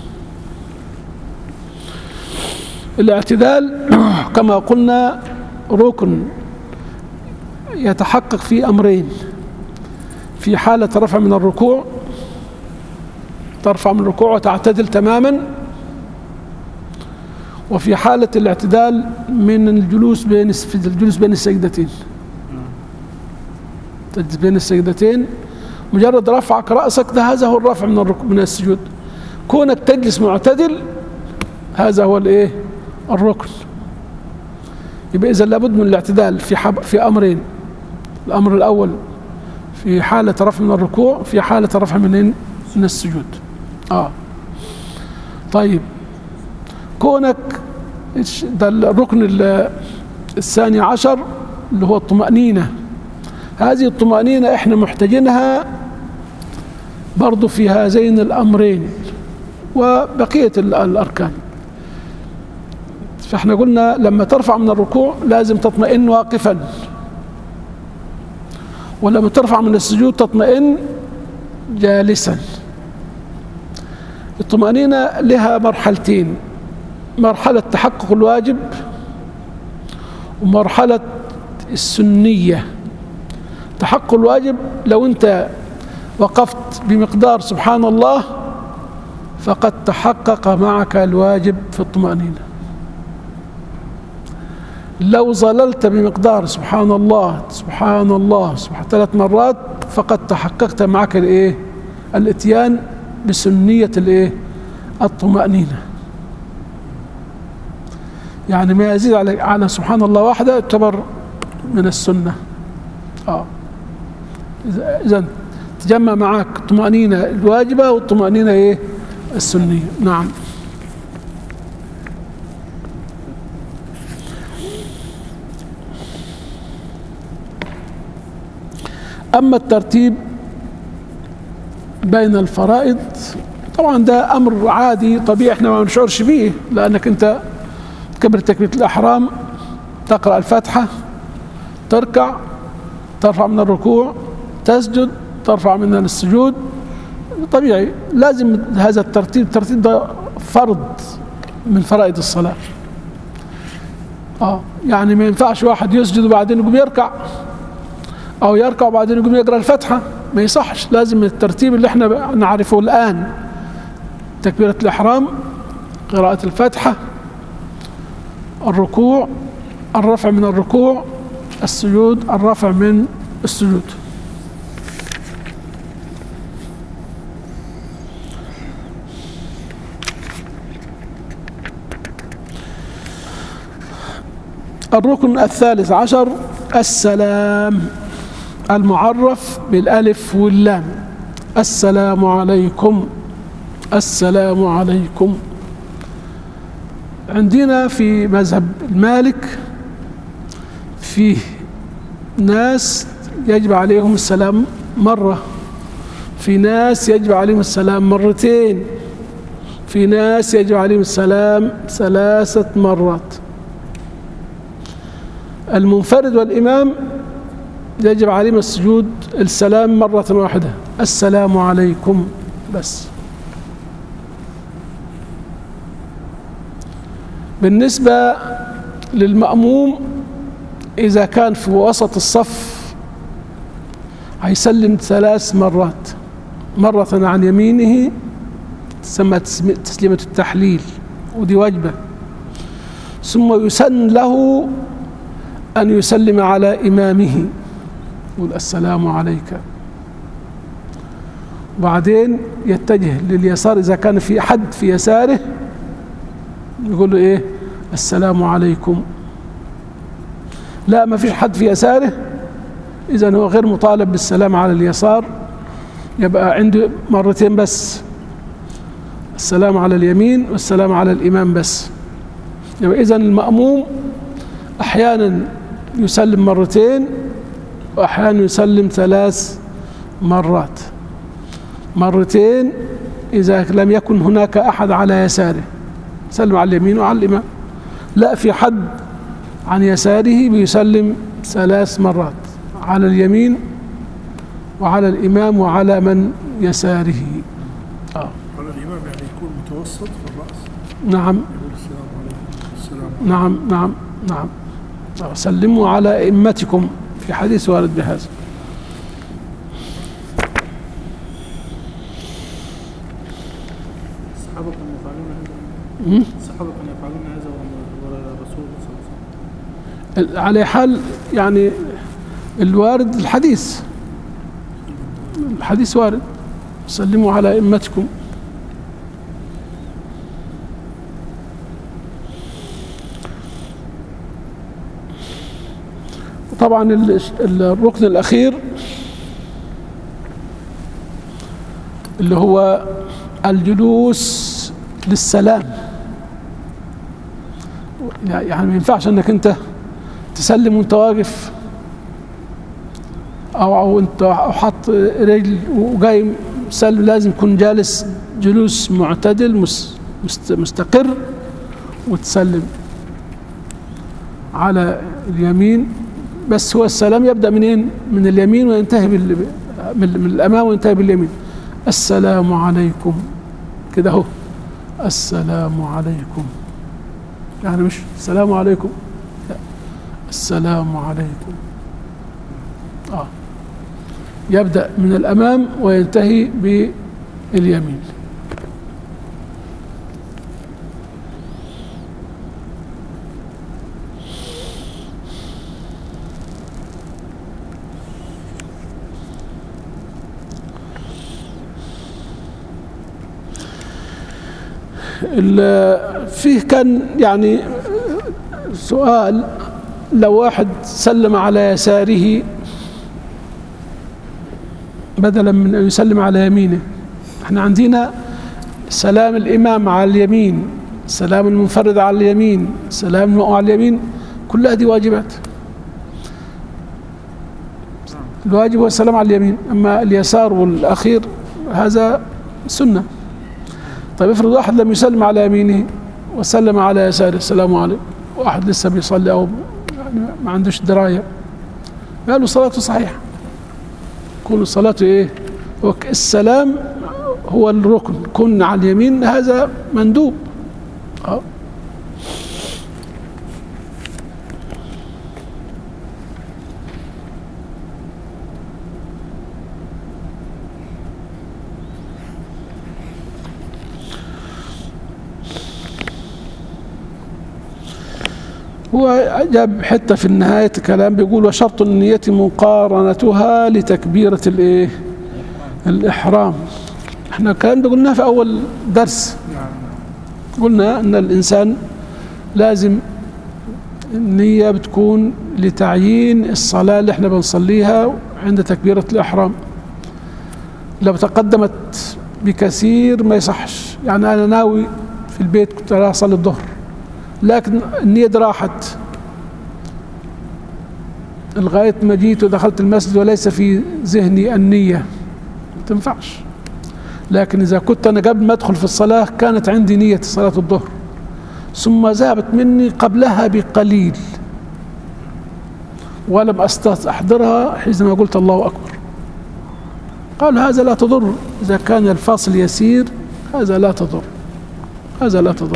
الاعتدال كما قلنا ركن يتحقق في أمرين: في حالة رفع من الركوع، ترفع من الركوع وتعتدل تماما، وفي حالة الاعتدال من الجلوس بين الجلوس بين السجدتين. تجلس بين السجدتين، مجرد رفعك رأسك ده هذا هو الرفع من الركوع من السجود. كونك تجلس معتدل هذا هو الايه؟ الركن. يبقى إذا لابد من الاعتدال في حب في أمرين: الأمر الأول في حالة رفع من الركوع، في حالة رفع من من السجود. آه طيب كونك ده الركن الثاني عشر اللي هو الطمأنينة. هذه الطمأنينة احنا محتاجينها برضو في هذين الأمرين وبقية الأركان. فاحنا قلنا لما ترفع من الركوع لازم تطمئن واقفا، ولما ترفع من السجود تطمئن جالسا. الطمأنينة لها مرحلتين: مرحلة تحقق الواجب ومرحلة السنية. تحقق الواجب لو انت وقفت بمقدار سبحان الله فقد تحقق معك الواجب في الطمأنينة. لو ظللت بمقدار سبحان الله سبحان الله سبحان ثلاث مرات فقد تحققت معك الايه؟ الاتيان بسنية الايه؟ الطمأنينة. يعني ما يزيد على على سبحان الله واحدة يعتبر من السنة. اه إذا تجمع معك الطمأنينة الواجبة والطمأنينة ايه؟ السنية. نعم. أما الترتيب بين الفرائض طبعا ده أمر عادي طبيعي احنا ما نشعرش به، لأنك أنت تكبر تكبيرة الإحرام، تقرأ الفاتحة، تركع، ترفع من الركوع، تسجد، ترفع من السجود، طبيعي. لازم هذا الترتيب. الترتيب ده فرض من فرائض الصلاة. اه يعني ما ينفعش واحد يسجد وبعدين يقوم يركع، أو يركع وبعدين يقوم يقرأ الفاتحة، ما يصحش. لازم الترتيب اللي احنا نعرفه الآن: تكبيرة الإحرام، قراءة الفاتحة، الركوع، الرفع من الركوع، السجود، الرفع من السجود. الركن الثالث عشر السلام المعرف بالألف واللام. السلام عليكم، السلام عليكم. عندنا في مذهب المالك فيه ناس يجب عليهم السلام مرة، في ناس يجب عليهم السلام مرتين، في ناس يجب عليهم السلام ثلاثة مرات. المنفرد والإمام يجب عليهم السجود السلام مرة واحدة، السلام عليكم بس. بالنسبة للمأموم إذا كان في وسط الصف هيسلم ثلاث مرات، مرة عن يمينه تسمى تسليمة التحليل ودي واجبة، ثم يسن له أن يسلم على إمامه يقول السلام عليك، وبعدين يتجه لليسار إذا كان في حد في يساره يقول له إيه السلام عليكم. لا ما فيش حد في يساره إذن هو غير مطالب بالسلام على اليسار، يبقى عنده مرتين بس، السلام على اليمين والسلام على الإمام بس. يبقى إذن المأموم أحيانا يسلم مرتين وأحيانا يسلم ثلاث مرات. مرتين إذا لم يكن هناك أحد على يساره يسلم على اليمين وعلى الإمام، لا في حد عن يساره بيسلم ثلاث مرات على اليمين وعلى الإمام وعلى من يساره. آه. على الإمام يعني يكون متوسط في الرأس. نعم. يقول السلام عليكم. السلام عليكم. نعم نعم نعم. سلموا على أئمتكم في حديث وارد بهذا. الصحابة كانوا يفعلون هذا. الصحابة كانوا يفعلون هذا وراء الرسول صلى الله عليه وسلم. على حال يعني الوارد الحديث، الحديث وارد سلموا على أئمتكم. طبعا الركن الأخير اللي هو الجلوس للسلام، يعني ما ينفعش انك انت تسلم وانت واقف او او انت حاط رجل وجاي سلم، لازم تكون جالس جلوس معتدل مستقر وتسلم على اليمين. بس هو السلام يبدأ منين؟ من اليمين وينتهي بال... من الأمام وينتهي باليمين. السلام عليكم كده اهو، السلام عليكم، يعني مش السلام عليكم، لا السلام عليكم. آه. يبدأ من الأمام وينتهي باليمين. فيه كان يعني سؤال، لو واحد سلم على يساره بدلا من أن يسلم على يمينه. احنا عندنا سلام الإمام على اليمين، سلام المنفرد على اليمين، سلام المأموم على اليمين، كل هذه واجبات. الواجب هو السلام على اليمين، أما اليسار والأخير هذا سنة. طيب افرض واحد لم يسلم على يمينه وسلم على يساره السلام عليكم، واحد لسه بيصلي أو يعني ما عندوش دراية، قالوا صلاته صحيحة، كل صلاته إيه؟ السلام هو الركن، كن على اليمين هذا مندوب. أه. هو جاب حتى في نهاية الكلام بيقول وشرط النية مقارنتها لتكبيرة الايه؟ الإحرام. احنا الكلام ده قلناه في أول درس، قلنا أن الإنسان لازم النية بتكون لتعيين الصلاة اللي احنا بنصليها عند تكبيرة الإحرام. لو تقدمت بكثير ما يصحش. يعني أنا ناوي في البيت كنت راح أصلي الظهر، لكن النية دي راحت لغاية ما جيت ودخلت المسجد وليس في ذهني النية، ما تنفعش. لكن إذا كنت أنا قبل ما أدخل في الصلاة كانت عندي نية صلاة الظهر ثم ذهبت مني قبلها بقليل ولم أستحضرها حينما قلت الله أكبر، قال هذا لا تضر. إذا كان الفاصل يسير هذا لا تضر، هذا لا تضر.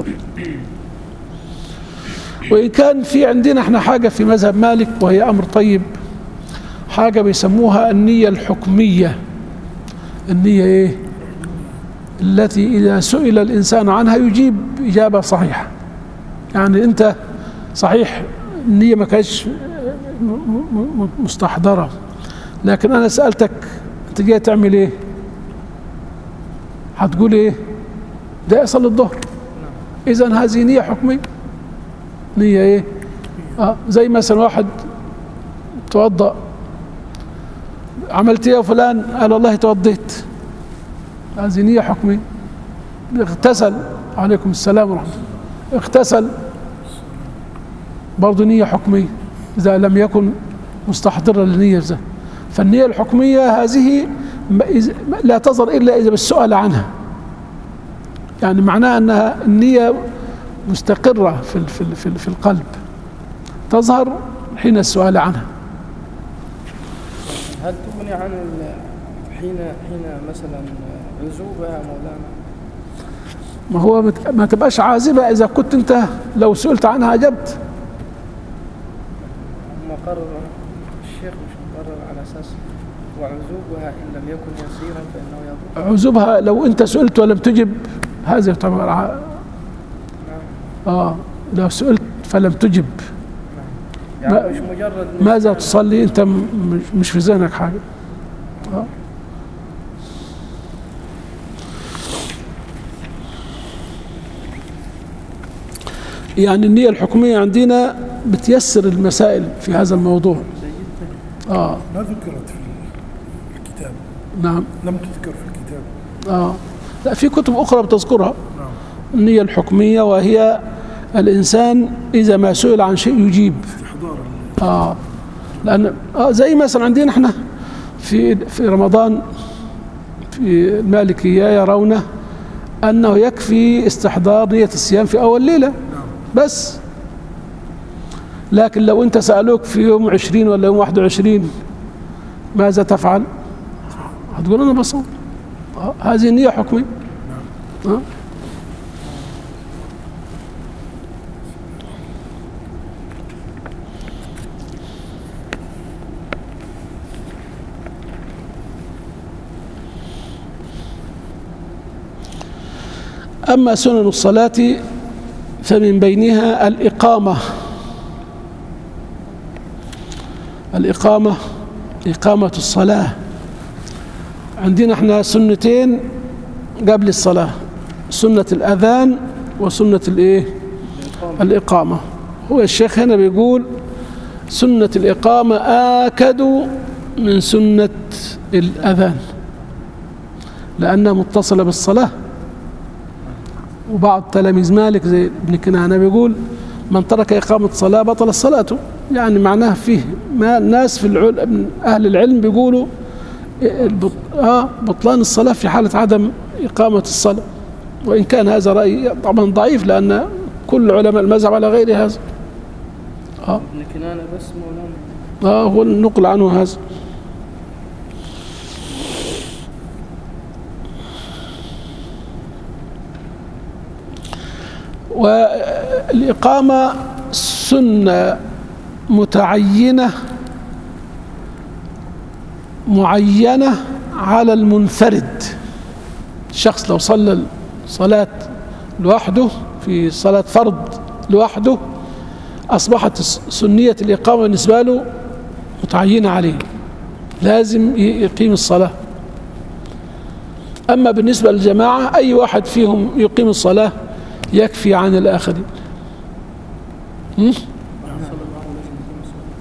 وإن كان في عندنا احنا حاجة في مذهب مالك وهي أمر طيب، حاجة بيسموها النية الحكمية. النية إيه؟ التي إذا سئل الإنسان عنها يجيب إجابة صحيحة. يعني أنت صحيح النية ما كانتش مستحضرة، لكن أنا سألتك أنت جاي تعمل إيه؟ هتقول إيه؟ ده يصل الظهر. إذن هذه نية حكمية. نية إيه؟ آه زي مثلا واحد توضأ، عملت إيه يا فلان؟ قال والله توضيت. هذه نية حكمية. اغتسل، عليكم السلام ورحمة الله، اغتسل برضه نية حكمية إذا لم يكن مستحضرا للنية. فالنية الحكمية هذه لا تظهر إلا إذا بالسؤال عنها. يعني معناها أنها النية مستقرة في في في, في القلب، تظهر حين السؤال عنها. هل تغني عن حين حين مثلا عزوبها مولانا؟ ما هو ما تبقاش عازبة إذا كنت أنت لو سئلت عنها أجبت. مقرر الشيخ مش مقرر على أساس وعزوبها إن لم يكن يسيرا فإنه يضر. عزوبها لو أنت سئلت ولم تجب هذا يعتبر ع... آه لو سئلت فلم تجب يعني ما... مش مجرد ماذا تصلي أنت مش في ذهنك حاجة. آه. يعني النية الحكمية عندنا بتيسر المسائل في هذا الموضوع. آه. ما ذكرت في الكتاب. نعم. لم تذكر في الكتاب. آه. لا في كتب أخرى بتذكرها. نعم. النية الحكمية وهي الإنسان إذا ما سئل عن شيء يجيب. استحضار. آه. لأن آه زي مثلا عندنا احنا في في رمضان في المالكية يرون أنه يكفي استحضار نية الصيام في أول ليلة بس. لكن لو أنت سألوك في يوم عشرين ولا يوم واحد وعشرين ماذا تفعل؟ هتقول أنا بصوم. آه. هذه نية حكمية. آه. أما سنن الصلاة فمن بينها الإقامة. الإقامة إقامة الصلاة. عندنا احنا سنتين قبل الصلاة، سنة الأذان وسنة الإيه؟ الإقامة. هو الشيخ هنا بيقول سنة الإقامة آكد من سنة الأذان لأنها متصلة بالصلاة. وبعض تلاميذ مالك زي ابن كنانة بيقول من ترك إقامة صلاة بطل الصلاة. يعني معناه فيه ما الناس في العلم أهل العلم بيقولوا آه بطلان الصلاة في حالة عدم إقامة الصلاة، وإن كان هذا رأي طبعا ضعيف لأن كل علماء المذهب على غير هذا. آه ابن كنانة بس مولانا. آه هو النقل عنه هذا. والإقامة سنة متعينة معينة على المنفرد. الشخص لو صلى صلاة لوحده في صلاة فرض لوحده أصبحت سنية الإقامة بالنسبة له متعينة عليه، لازم يقيم الصلاة. أما بالنسبة للجماعة أي واحد فيهم يقيم الصلاة يكفي عن الآخرين.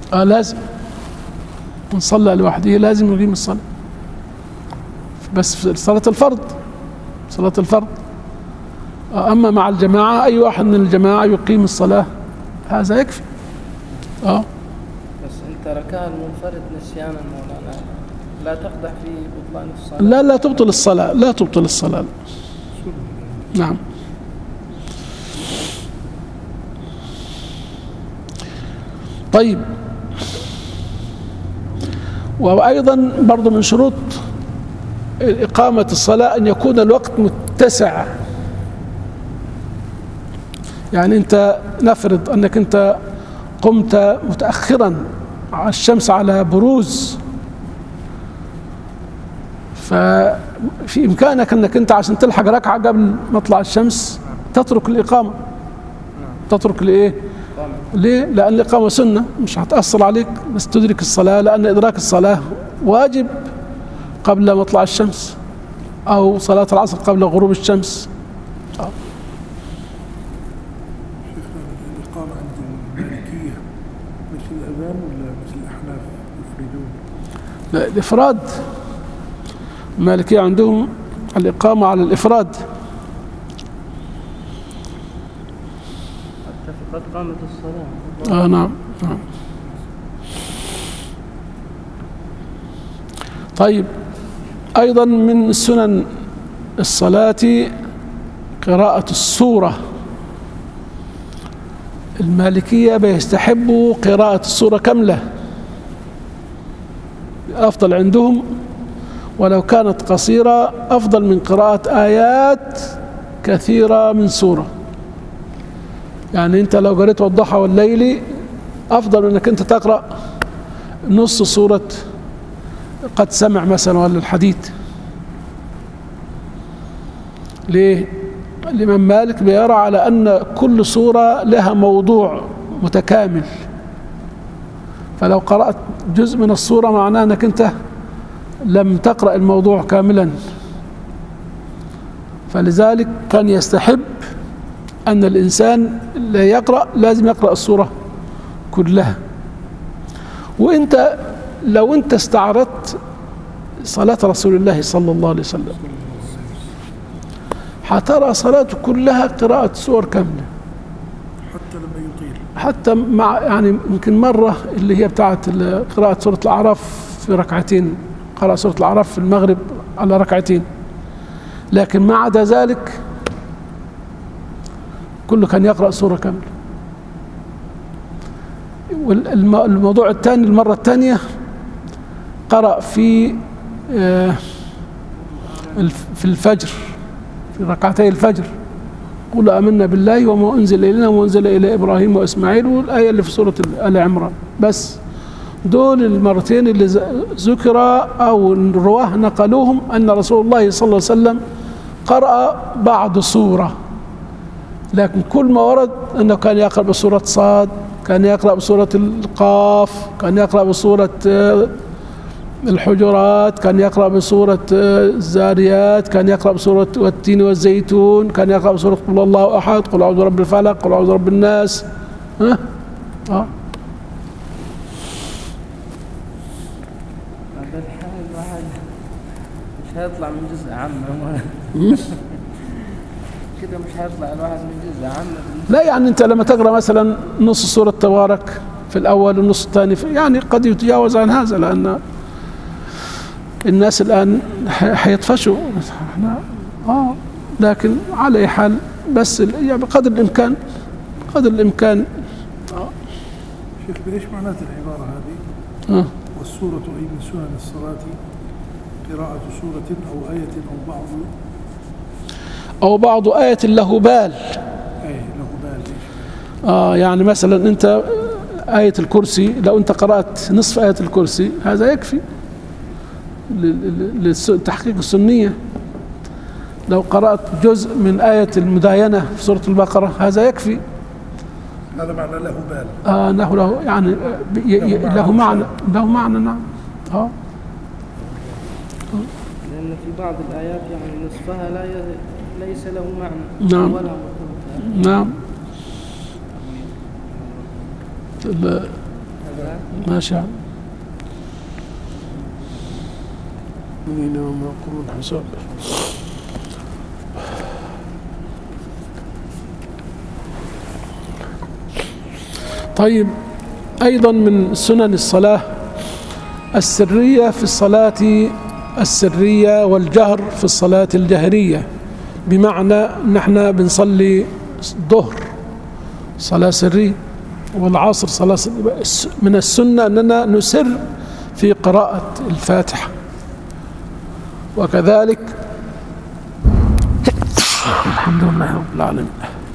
آه لازم من صلى لوحده لازم يقيم الصلاة، بس في صلاة الفرض، صلاة الفرض. آه أما مع الجماعة أي واحد من الجماعة يقيم الصلاة هذا يكفي. آه بس أنت ركعة المنفرد نسيانا مولانا لا تقدح في بطلان الصلاة. لا لا تبطل الصلاة، لا تبطل الصلاة. نعم. طيب، وأيضا برضو من شروط إقامة الصلاة أن يكون الوقت متسع. يعني أنت نفرض أنك أنت قمت متأخرا على الشمس على بروز، ففي إمكانك أنك أنت عشان تلحق ركعة قبل مطلع الشمس تترك الإقامة. تترك لإيه؟ ليه؟ لأن الإقامة سنة مش هتأثر عليك، بس تدرك الصلاة، لأن إدراك الصلاة واجب قبل مطلع الشمس، أو صلاة العصر قبل غروب الشمس. آه. الإقامة عند المالكية مثل الأذان ولا مثل الأحناف يفردون؟ لا، الإفراد. المالكية عندهم الإقامة على الإفراد. حتى في قد قامت الصلاة. آه نعم نعم. طيب، أيضا من سنن الصلاة قراءة السورة. المالكية بيستحبوا قراءة السورة كاملة، أفضل عندهم، ولو كانت قصيرة أفضل من قراءة آيات كثيرة من سورة. يعني أنت لو قريت والضحى والليل أفضل من أنك أنت تقرأ نص سورة قد سمع مثلا ولا الحديد. ليه؟ الإمام مالك بيرى على أن كل سورة لها موضوع متكامل، فلو قرأت جزء من السورة معناه أنك أنت لم تقرأ الموضوع كاملا. فلذلك كان يستحب أن الإنسان اللي يقرأ لازم يقرأ السورة كلها. وإنت لو أنت استعرضت صلاة رسول الله صلى الله عليه وسلم حترى صلاته كلها قراءة سور كاملة، حتى لما يطيل، حتى مع يعني يمكن مرة اللي هي بتاعت قراءة سورة الأعراف في ركعتين، قرأ سورة الأعراف في المغرب على ركعتين، لكن ما عدا ذلك كله كان يقرأ سورة كاملة. والموضوع الثاني، المرة الثانية قرأ في في الفجر، في ركعتي الفجر، قل آمنا بالله وما أنزل إلينا وما أنزل إلى إبراهيم وإسماعيل، والآية اللي في سورة آل عمران. بس دول المرتين اللي ذكر أو الرواه نقلوهم أن رسول الله صلى الله عليه وسلم قرأ بعض سورة، لكن كل ما ورد أنه كان يقرأ بسورة صاد، كان يقرأ بسورة القاف، كان يقرأ بسورة الحجرات، كان يقرأ بسورة الزاريات، كان يقرأ بسورة والتين والزيتون، كان يقرأ بسورة قل الله أحد، قل أعوذ برب الفلق، قل أعوذ برب الناس. ها؟ آه. هذا الحال الواحد مش هيطلع من جزء عامة كده، مش هيطلع الواحد من جزء عامة. لا يعني أنت لما تقرأ مثلا نص سورة تبارك في الأول والنص الثاني يعني قد يتجاوز عن هذا، لأن الناس الآن حيطفشوا. آه لكن على أي حال بس يعني بقدر الإمكان، قدر الإمكان. آه. شيخ بإيش معنات العبارة هذه؟ آه. والسورة أي من سنن الصلاة قراءة سورة أو آية أو بعض أو بعض آية له بال. أي له بال. آه يعني مثلا أنت آية الكرسي لو أنت قرأت نصف آية الكرسي هذا يكفي لتحقيق السنية. لو قرأت جزء من آية المداينة في سورة البقرة هذا يكفي. هذا معنى له بال. آه له له يعني له معنى، له معنى. نعم. آه لأن في بعض الآيات يعني نصفها لا ي... ليس له معنى. نعم. ولا نعم. هذا ما شاء مين هم يقولون حساب. طيب، أيضا من سنن الصلاة السرية في الصلاة السرية والجهر في الصلاة الجهرية، بمعنى نحن بنصلي الظهر صلاة سرية والعصر صلاة سرية، من السنة أننا نسر في قراءة الفاتحة، وكذلك الحمد لله رب العالمين.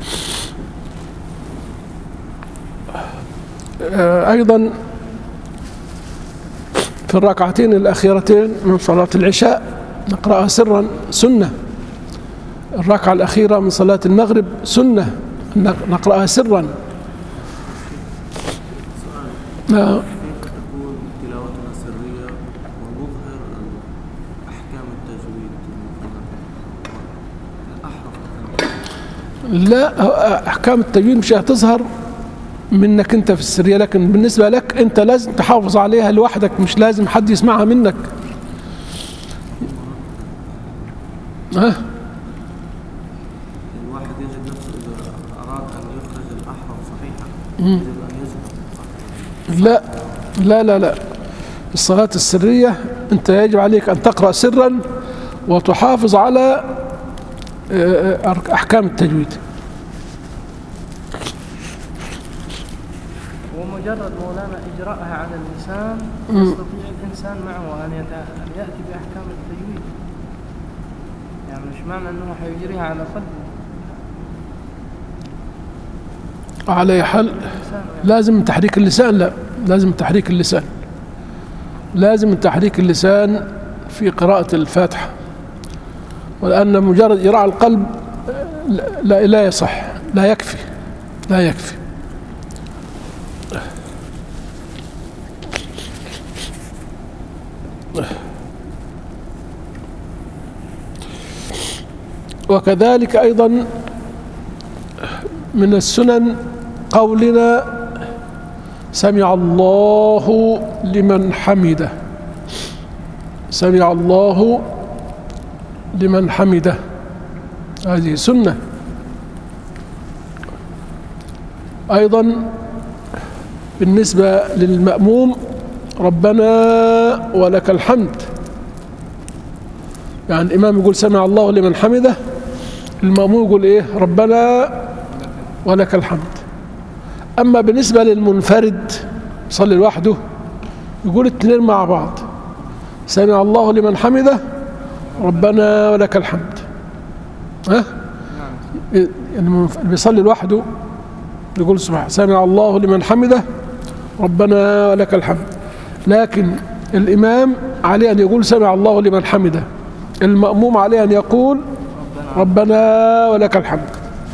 أيضا في الركعتين الأخيرتين من صلاة العشاء نقرأها سرا سنة. الركعة الأخيرة من صلاة المغرب سنة نقرأها سرا. تكون تلاوتنا سرية ونظهر أحكام التجويد الأحرف؟ لا، أحكام التجويد مش هتظهر منك أنت في السرية، لكن بالنسبة لك أنت لازم تحافظ عليها لوحدك، مش لازم حد يسمعها منك. ها؟ الواحد يجد نفسه إذا أراد أن يخرج الأحرف صحيحة يجب أن يجب. لا لا لا لا، الصلاة السرية أنت يجب عليك أن تقرأ سرا وتحافظ على أحكام التجويد. ومجرد مولانا إجراءها على اللسان يستطيع الإنسان معه أن يأتي بأحكام التجويد، يعني مش معنى أنه حيجريها على قلبه. على حل لازم تحريك اللسان، لا لازم تحريك اللسان، لازم تحريك اللسان في قراءة الفاتحة، ولأن مجرد إجراء القلب لا لا يصح، لا يكفي لا يكفي. وكذلك أيضا من السنن قولنا سمع الله لمن حمده، سمع الله لمن حمده، هذه سنة. أيضا بالنسبة للمأموم ربنا ولك الحمد، يعني الإمام يقول سمع الله لمن حمده، المأموم يقول إيه؟ ربنا ولك الحمد. أما بالنسبة للمنفرد صلي لوحده يقول الاثنين مع بعض، سمع الله لمن حمده ربنا ولك الحمد. ها؟ يعني اللي بيصلي لوحده يقول سبحانه سمع الله لمن حمده ربنا ولك الحمد، لكن الإمام عليه أن يقول سمع الله لمن حمده، المأموم عليه أن يقول ربنا ولك الحمد.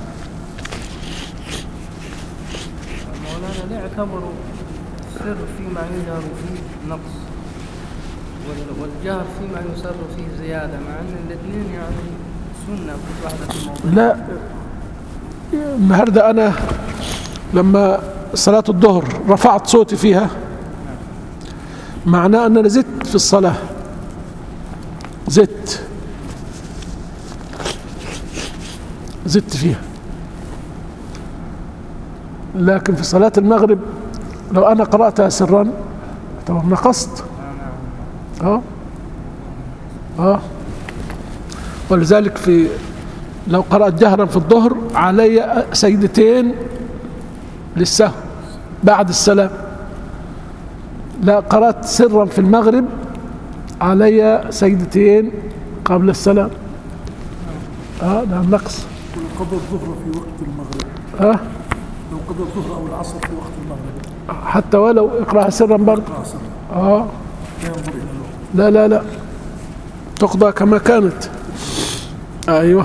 مولانا لا يعتبر السر فيما يجهر فيه نقص والجهر فيما يسر فيه زيادة، مع أن الاثنين يعني سنة كل واحدة في الموضوع. لا، النهارده أنا لما صلاة الظهر رفعت صوتي فيها معناه أن أنا زدت في الصلاة، زدت زدت فيها. لكن في صلاة المغرب لو أنا قرأتها سرا طبعا نقصت. اه اه ولذلك في لو قرأت جهرا في الظهر علي سجدتين للسهو بعد السلام، لا قرأت سرا في المغرب علي سجدتين قبل السلام. اه ده نقص. قضى الظهر في وقت المغرب، اه لو قضى الظهر او العصر في وقت المغرب حتى ولو اقرأها سرا برضه اه لا ينظر الى الوقت. لا لا لا تقضى كما كانت. ايوه.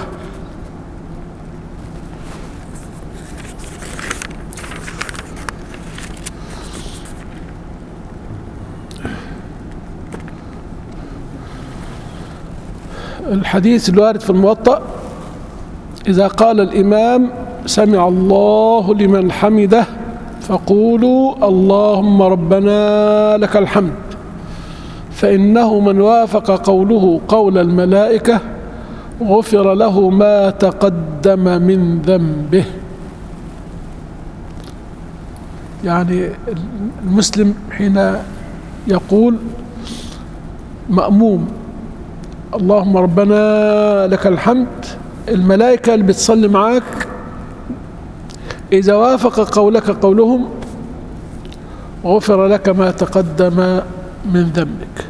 الحديث الوارد في الموطأ إذا قال الإمام سمع الله لمن حمده فقولوا اللهم ربنا لك الحمد، فإنه من وافق قوله قول الملائكة غفر له ما تقدم من ذنبه. يعني المسلم حين يقول مأموم اللهم ربنا لك الحمد، الملائكة اللي بتصلي معاك إذا وافق قولك قولهم غفر لك ما تقدم من ذنبك.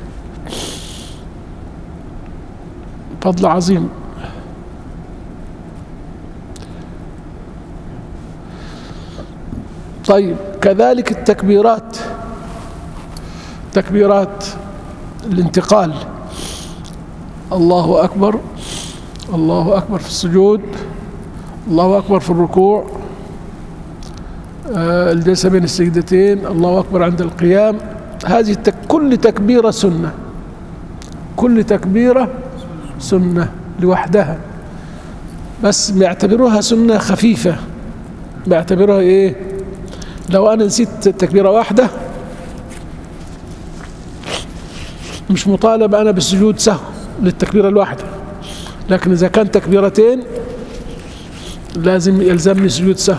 فضل عظيم. طيب كذلك التكبيرات، تكبيرات الانتقال، الله أكبر، الله أكبر في السجود، الله أكبر في الركوع، آه الجلسة بين السجدتين، الله أكبر عند القيام. هذه تك كل تكبيرة سنة، كل تكبيرة سنة لوحدها، بس بيعتبروها سنة خفيفة، بيعتبروها إيه؟ لو أنا نسيت تكبيرة واحدة مش مطالب أنا بالسجود سهو للتكبيرة الواحدة، لكن إذا كان تكبيرتين لازم يلزمني سجود سهو.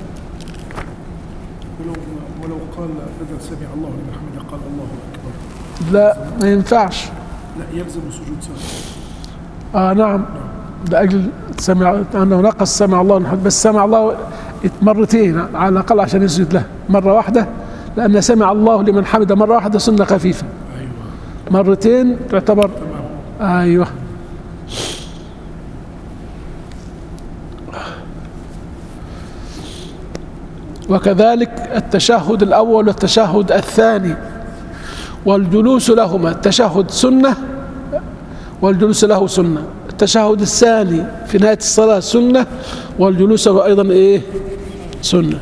ولو ولو قال بدل سمع الله لمن حمده قال الله أكبر، لا ما ينفعش، لا يلزم سجود سهو. آه نعم، لأجل سمع أنه نقص سمع الله لمن حمده، بس سمع الله مرتين على الأقل عشان يسجد له، مرة واحدة لأن سمع الله لمن حمده مرة واحدة سنة خفيفة، مرتين تعتبر أيوه. وكذلك التشهد الأول والتشهد الثاني والجلوس لهما، التشهد سنة والجلوس له سنة، التشهد الثاني في نهاية الصلاة سنة والجلوس له أيضا إيه؟ سنة.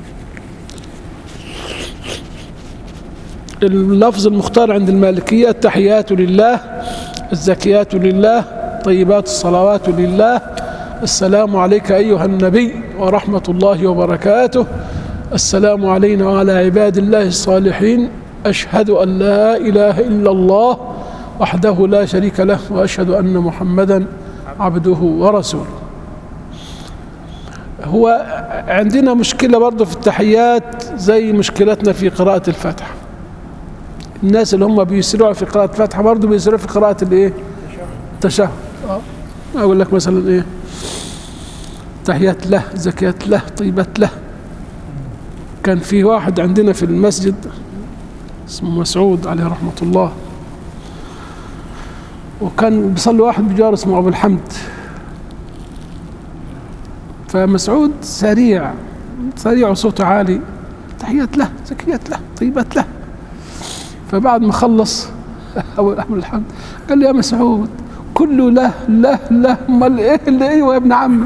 اللفظ المختار عند المالكية التحيات لله، الزكيات لله، طيبات الصلوات لله، السلام عليك أيها النبي ورحمة الله وبركاته، السلام علينا وعلى عباد الله الصالحين، أشهد أن لا إله إلا الله وحده لا شريك له وأشهد أن محمدا عبده ورسوله. هو عندنا مشكلة برضه في التحيات زي مشكلتنا في قراءة الفاتحة. الناس اللي هم بيسرعوا في قراءة الفاتحة برضه بيسرعوا في قراءة الايه؟ التشهد. اه اقول لك مثلا ايه؟ تحيات له، زكيات له، طيبات له. كان في واحد عندنا في المسجد اسمه مسعود عليه رحمة الله، وكان بيصلي واحد بجار اسمه أبو الحمد، فمسعود سريع سريع وصوته عالي، تحيات له، زكيات له، طيبات له. فبعد ما خلص أبو الحمد قال لي يا مسعود كله له له له، امال ايه اللي ايوه يا ابن عمي؟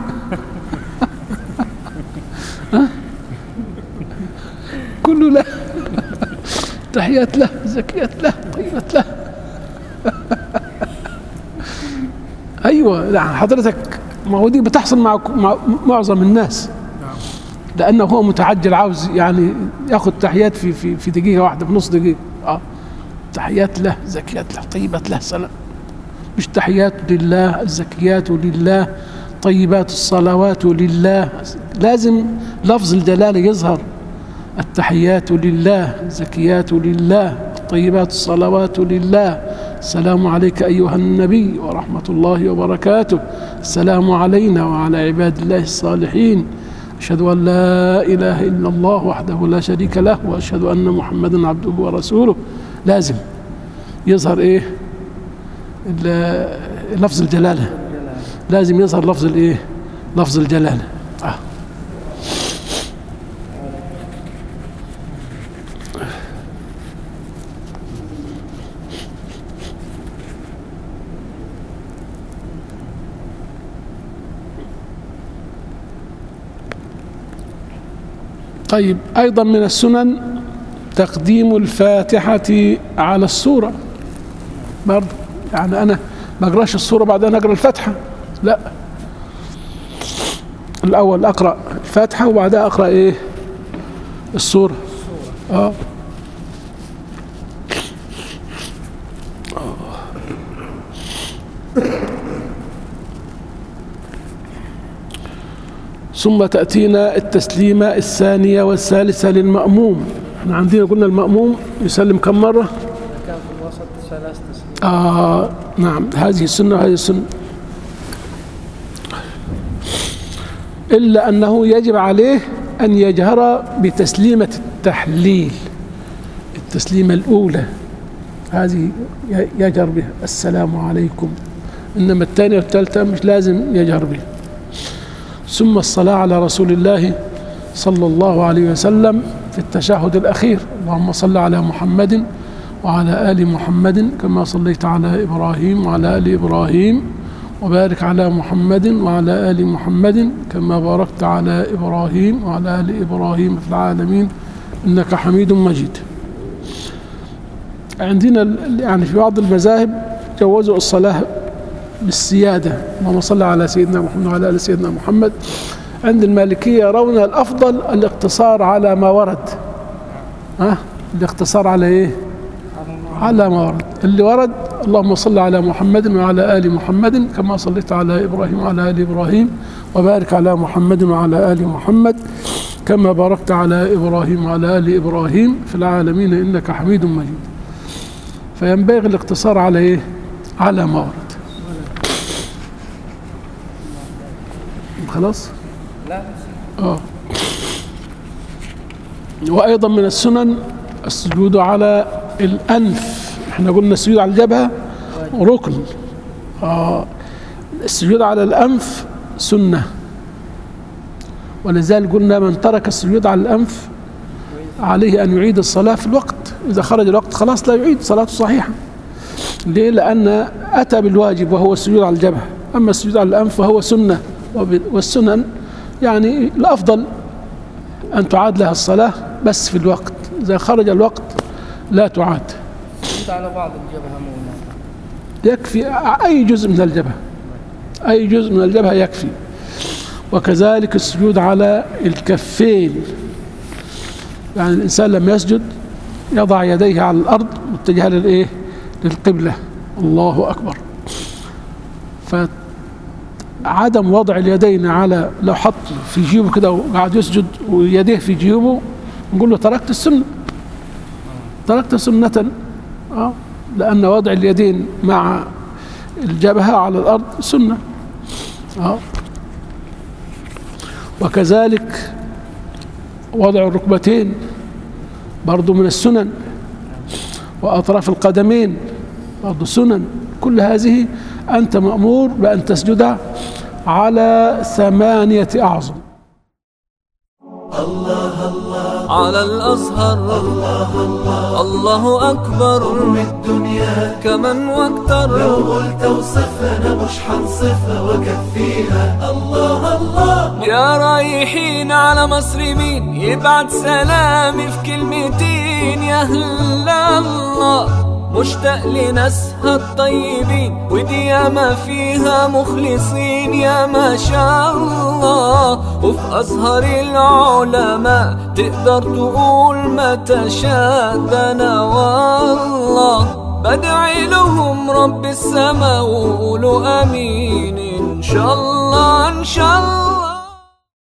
كله له، تحيات له، زكيات له، طيبات له. ايوه لا حضرتك، ما هو دي بتحصل مع معظم الناس، لانه هو متعجل عاوز يعني ياخذ تحيات في في في دقيقه واحده، في نص دقيقه. اه تحيات له، زكيات له، طيبات له، سلام. مش تحيات لله، الزكيات لله، طيبات الصلوات لله، لازم لفظ الجلاله يظهر. التحيات لله، زكيات لله، طيبات الصلوات لله، السلام عليك أيها النبي ورحمة الله وبركاته، السلام علينا وعلى عباد الله الصالحين، أشهد أن لا إله إلا الله وحده لا شريك له وأشهد أن محمدا عبده ورسوله. لازم يظهر إيه؟ لفظ الجلالة، لازم يظهر لفظ الإيه؟ لفظ الجلالة. آه. طيب أيضا من السنن تقديم الفاتحة على السورة برضه، يعني أنا ما أقرأش السورة بعدين أقرأ الفاتحة، لا، الأول أقرأ الفاتحة وبعدها أقرأ إيه؟ الصورة اه ثم تأتينا التسليمة الثانية والثالثة للمأموم. احنا عندنا قلنا المأموم يسلم كم مرة؟ كان في الوسط ثلاث تسليمات. آه نعم، هذه السنة وهذه السنة، إلا أنه يجب عليه أن يجهر بتسليمة التحليل، التسليمة الأولى هذه يجهر بها السلام عليكم، إنما الثانية والثالثة مش لازم يجهر بها. ثم الصلاة على رسول الله صلى الله عليه وسلم في التشهد الأخير، اللهم صل على محمد وعلى آل محمد كما صليت على إبراهيم وعلى آل إبراهيم وبارك على محمد وعلى آل محمد كما باركت على إبراهيم وعلى آل إبراهيم في العالمين إنك حميد مجيد. عندنا يعني في بعض المذاهب جوزوا الصلاة بالسيادة، اللهم صل على سيدنا محمد وعلى آل سيدنا محمد. عند المالكية يرون الأفضل الاقتصار على ما ورد. ها الاقتصار على إيه؟ على ما ورد. اللي ورد اللهم صل على محمد وعلى آل محمد كما صليت على إبراهيم وعلى آل إبراهيم وبارك على محمد وعلى آل محمد كما باركت على إبراهيم وعلى آل إبراهيم في العالمين إنك حميد مجيد. فينبغي الاقتصار على إيه؟ على ما ورد. خلاص؟ لا آه. وأيضا من السنن السجود على الأنف. احنا قلنا السجود على الجبهة ركن، آه. السجود على الأنف سنة، ولذلك قلنا من ترك السجود على الأنف عليه أن يعيد الصلاة في الوقت، إذا خرج الوقت خلاص لا يعيد صلاته صحيحة. ليه؟ لأن أتى بالواجب وهو السجود على الجبهة، أما السجود على الأنف فهو سنة، والسنن يعني الأفضل أن تعاد لها الصلاة بس في الوقت، إذا خرج الوقت لا تعاد. السجود على بعض الجبهة مولانا يكفي أي جزء من الجبهة، أي جزء من الجبهة يكفي. وكذلك السجود على الكفين، يعني الإنسان لما يسجد يضع يديه على الأرض متجهة للإيه؟ للقبلة. الله أكبر. فعدم وضع اليدين على، لو حط في جيبه كده وقعد يسجد ويديه في جيبه نقول له تركت السنة، تركت سنة. آه. لأن وضع اليدين مع الجبهة على الأرض سنة. آه. وكذلك وضع الركبتين برضو من السنن، وأطراف القدمين برضو سنن. كل هذه أنت مأمور بأن تسجد على ثمانية أعظم. الله الله على الأزهر، الله الله الله أكبر من الدنيا كمن واكتر. لو قلت اوصفها أنا مش حنصفها وكفيها. الله الله يا رايحين على مصر مين يبعت سلامي في كلمتين؟ يا هلا الله مشتاق لناسها الطيبين، ودي ياما فيها مخلصين يا ما شاء الله. وفي أزهر العلماء تقدر تقول ما تشاء. ده أنا والله بدعي لهم رب السما وقولوا آمين إن شاء الله إن شاء الله.